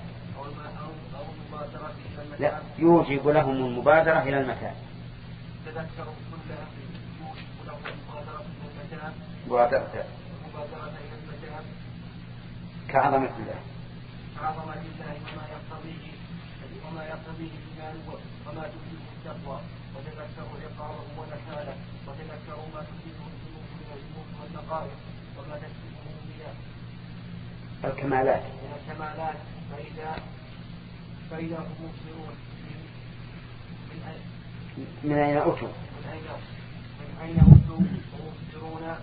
لا، يوجب لهم المبادرة إلى المكان. تذكروا كل أمر يوجب لهم المبادرة إلى المكان. مبادرة إلى المكان. كعظمة الله. كعظمة الله وما يقتضيه وما يقتضيه الإيمان وما تفيده التقوى، وتذكروا عقابه ونكاله، وتذكروا ما تفيده الذنوب من الذنوب والنقائص، وما تكسبه من الكمالات. من الكمالات، فإذا فإذا هم مبصرون من أين أتوا؟ من أين من أين أتوا ومبصرون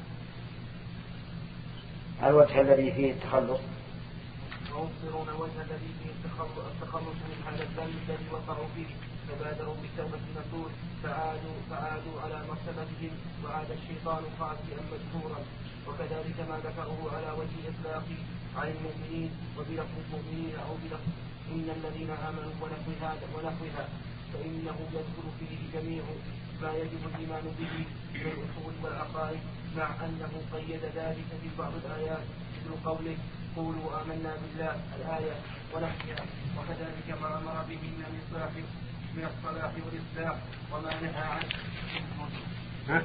الوجه الذي فيه التخلص ومبصرون الوجه الذي فيه التخلص من هذا الذنب الذي وقعوا فيه، فبادروا بالتوبة نصوح، فعادوا فعادوا على مرتبتهم، وعاد الشيطان خاسئا مذكورا. وكذلك ما ذكره على وجه الإطلاق عن المؤمنين وبلفظ المؤمنين أو بلفظ إن الذين آمنوا ونحو هذا ونحوها، فإنه يدخل فيه جميع ما يجب الإيمان به من الأصول والعقائد، مع أنه قيد ذلك في بعض الآيات مثل قوله قولوا آمنا بالله الآية ونحوها. وكذلك ما أمر به من الإصلاح من الصلاح والإصلاح وما نهى عنه. ها؟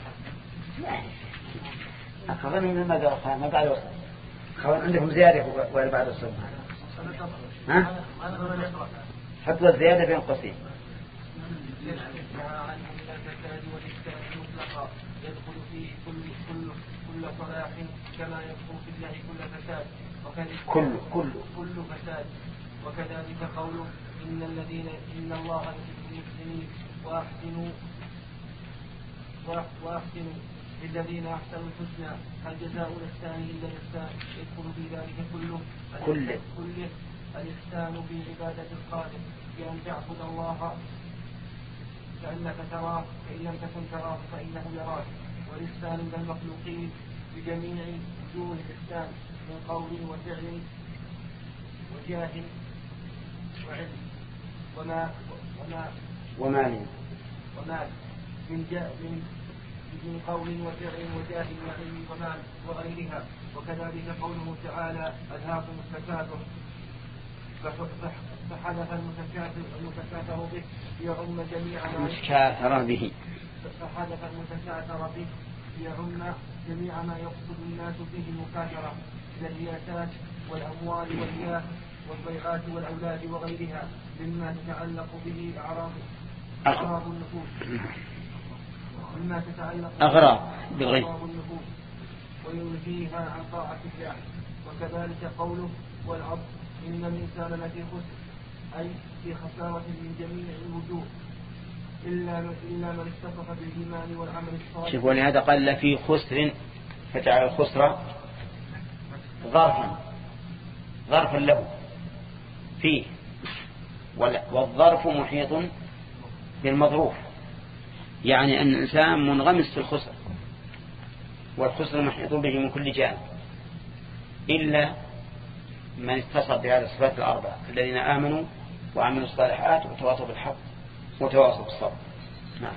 أخذني من المدرسة ما قال وصل خلوا عندكم زيادة ولا بعد الصبح ها؟ حطوا الزيادة بين قوسين. نهى عنه من الفساد والإفساد مطلقا يدخل فيه كل كل كل صلاح كما يدخل في الله كل فساد كل كل كل فساد. وكذلك قوله إن الذين إن الله يحب المحسنين وأحسنوا وأحسنوا للذين أحسنوا الحسنى هل جزاء الإحسان إلا الإحسان يدخل في ذلك كله كله كله الإحسان في عبادة الخالق بأن تعبد الله كأنك تراه فإن لم تكن تراه فإنه يراك. والإحسان من المخلوقين بجميع وجوه الإحسان من قول وفعل وجاه وعلم وما وما ومال ومال من جاء من من قول وفعل وجاه وعلم ومال وغيرها. وكذلك قوله تعالى ألهاكم التكاثر فحدث المتكاثر به يعم جميع ما متكاثر به فحدث المتكاثر به يعم جميع ما يقصد الناس به المكاثرة من الرياسات والأموال والياه والبيعات والأولاد وغيرها مما تتعلق به أعراض أغراض النفوس مما تتعلق أغراض بالغيب النفوس وينهيها عن طاعة الله. وكذلك قوله والعبد إن الإنسان لفي خسر أي في خسارة من جميع الوجوه إلا إلا من اتصف بالإيمان والعمل الصالح. شوف ولهذا قال لفي خسر فجعل الخسر ظرفا ظرفا له فيه والظرف محيط بالمظروف يعني أن الإنسان منغمس في الخسر والخسر محيط به من كل جانب إلا من اتصف بهذه الصفات الأربعة الذين آمنوا وعملوا الصالحات وتواصوا بالحق وتواصوا بالصبر. نعم.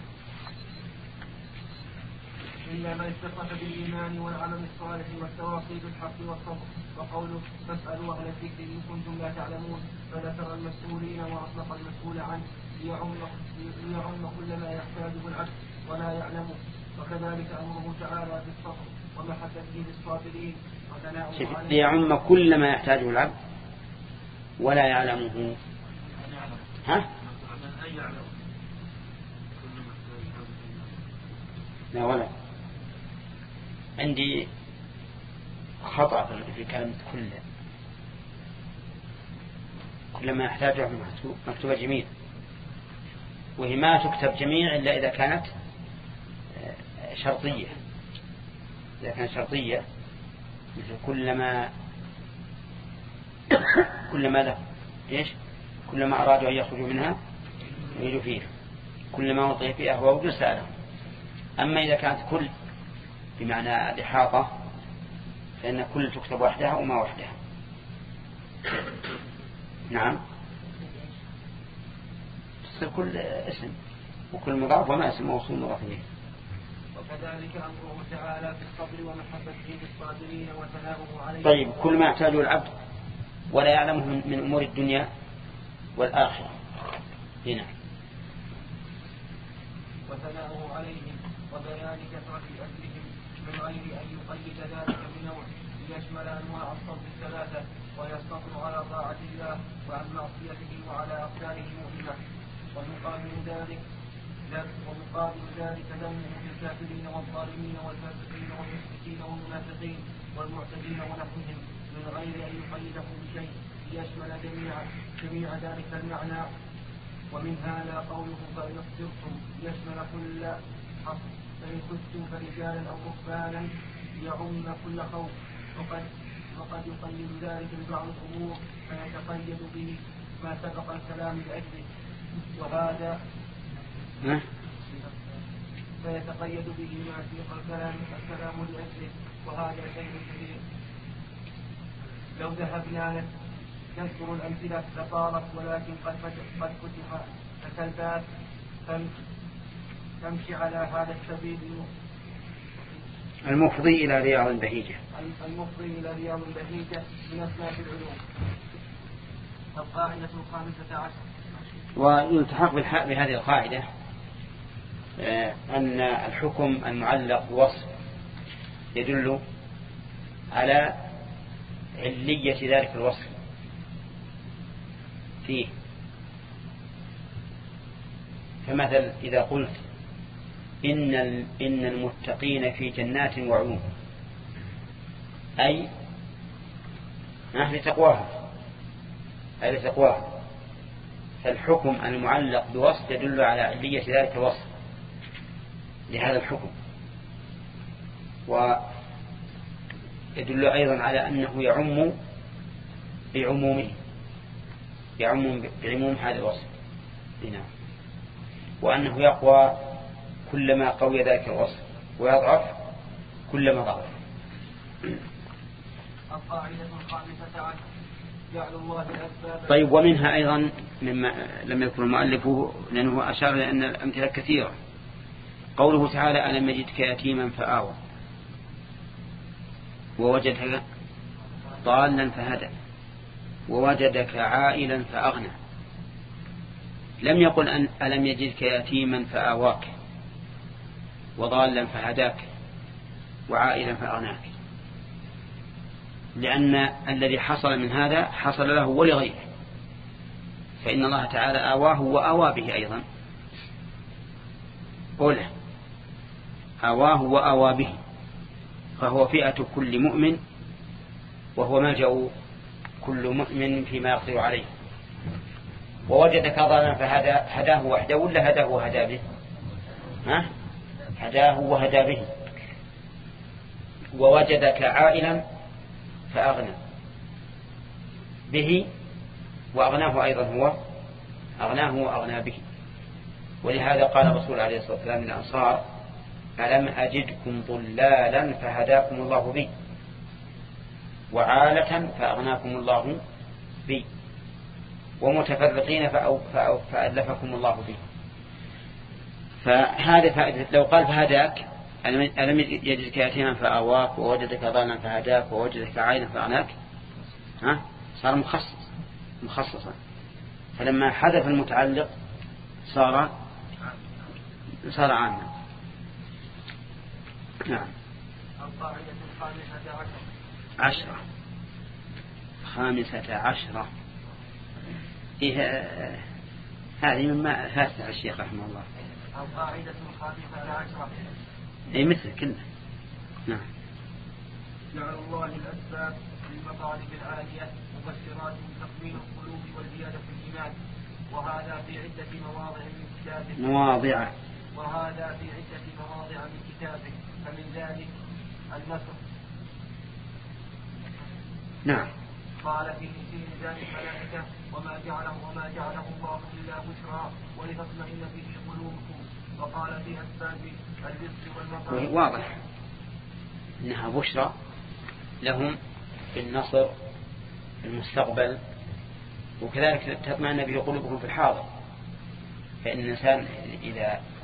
إلا من اتصف بالإيمان والعمل الصالح والتواصي بالحق والصبر. وقوله فاسألوا أهل الذكر إن كنتم لا تعلمون فذكر المسؤولين وأطلق المسؤول عنه ليعم كل ما يحتاجه العبد ولا يعلمه. وكذلك أمره تعالى بالصبر ومحبته للصابرين وثناؤه عليه ليعم كل ما يحتاجه العبد ولا يعلمه. ها؟ لا ولا عندي خطأ في كلمة كل كل ما يحتاجه مكتوبة جميع وهي ما تكتب جميع إلا إذا كانت شرطية. إذا كانت شرطية مثل كلما كلما له إيش كلما أرادوا أن يخرجوا منها يجوا فيها كلما وطي فيها هو وجو سألهم. أما إذا كانت كل بمعنى الإحاطة فإن كل تكتب وحدها وما وحدها. نعم تصير كل اسم وكل مضاف وما اسم موصول مضاف إليه. وكذلك أمره تعالى في الصبر ومحبته للصابرين وثناؤه عليه. طيب كل ما يحتاجه العبد ولا يعلمه من أمور الدنيا والآخرة هنا. وثناؤه عليهم وبيان كثرة أجلهم من غير أن يقيد ذلك بنوع ليشمل أنواع الصبر الثلاثة ويصبر على طاعة الله وعن معصيته وعلى أقداره المؤلمة. ومقابل ذلك ومقابل ذلك ذمه في الكافرين والظالمين والفاسقين والمشركين والمنافقين والمعتدين ونحوهم من غير أن يقيده بشيء ليشمل جميع جميع ذلك المعنى. ومن هذا قوله فإن اصبرتم ليشمل كل حصر فإن خفتم فرجالا أو ركبانا ليعم كل خوف. وقد وقد يقيد ذلك ببعض الأمور فيتقيد به ما سبق الكلام لأجله وهذا فيتقيد به ما سبق الكلام الكلام لأجله وهذا شيء كبير. لو ذهبنا نذكر الأمثلة لطالت ولكن قد قد فتح فكالباب تمشي على هذا السبيل المفضي إلى رياض بهيجة المفضي إلى رياض بهيجة من أسلاف العلوم. القاعدة الخامسة عشر ويلتحق بهذه القاعدة أن الحكم المعلق بوصف يدل على علية ذلك الوصف فيه. فمثل إذا قلت إن إن المتقين في جنات وعيون، أي أهل تقواها أهل تقواها، فالحكم المعلق بوصف يدل على علية ذلك الوصف لهذا الحكم، ويدل أيضا على أنه يعم بعمومه يعم بعموم هذا الوصف، وأنه يقوى كلما قوي ذلك الوصف ويضعف كلما ضعف. القاعدة الخامسة عشر جعل الله الأسباب. طيب، ومنها أيضا مما لم يذكر المؤلف لأنه أشار إلى أن الأمثلة كثيرة، قوله تعالى ألم يجدك يتيما فآوى ووجدك ضالا فهدى ووجدك عائلا فأغنى. لم يقل أن ألم يجدك يتيما فآواك وضالا فهداك وعائلا فأغناك، لأن الذي حصل من هذا حصل له ولغيره، فإن الله تعالى آواه وآوى به أيضا. قوله آواه وآوى به، فهو فئة كل مؤمن وهو ملجأ كل مؤمن فيما يقدر عليه. ووجدك ضالا فهدى، هداه وحده ولا هداه وهدى به؟ ها؟ هداه وهدى به. ووجدك عائلا فأغنى به، وأغناه أيضا هو أغناه وأغنى به. ولهذا قال الرسول عليه الصلاة والسلام للأنصار ألم أجدكم ضلالا فهداكم الله بي وعالة فأغناكم الله بي ومتفرقين فألفكم الله به. فهذا فائدة. لو قال فهداك ألم يجدك يتيما فآواك ووجدك ضالا فهداك ووجدك عائلا فأغناك، ها صار مخصص مخصصا، فلما حذف المتعلق صار صار عاما. نعم. القاعدة الخامسة عشرة خامسة عشرة إيه هذه مما فاتح الشيخ رحمه الله. القاعدة الخامسة عشرة أي مثل كله. نعم. جعل الله الأسباب للمطالب العالية مبشرات تقويم القلوب والزيادة في الإيمان، وهذا في عدة مواضع من كتابه مواضع وهذا في عدة مواضع من كتابه فمن ذلك النصر. نعم. قال في إنزال الملائكة وما جعله وما جعله الله إلا بشرى ولتطمئن به قلوبكم، وقال في أسباب الرزق والمطر. واضح إنها بشرى لهم في النصر في المستقبل، وكذلك تطمئن به قلوبكم في الحاضر. فإن الإنسان إذا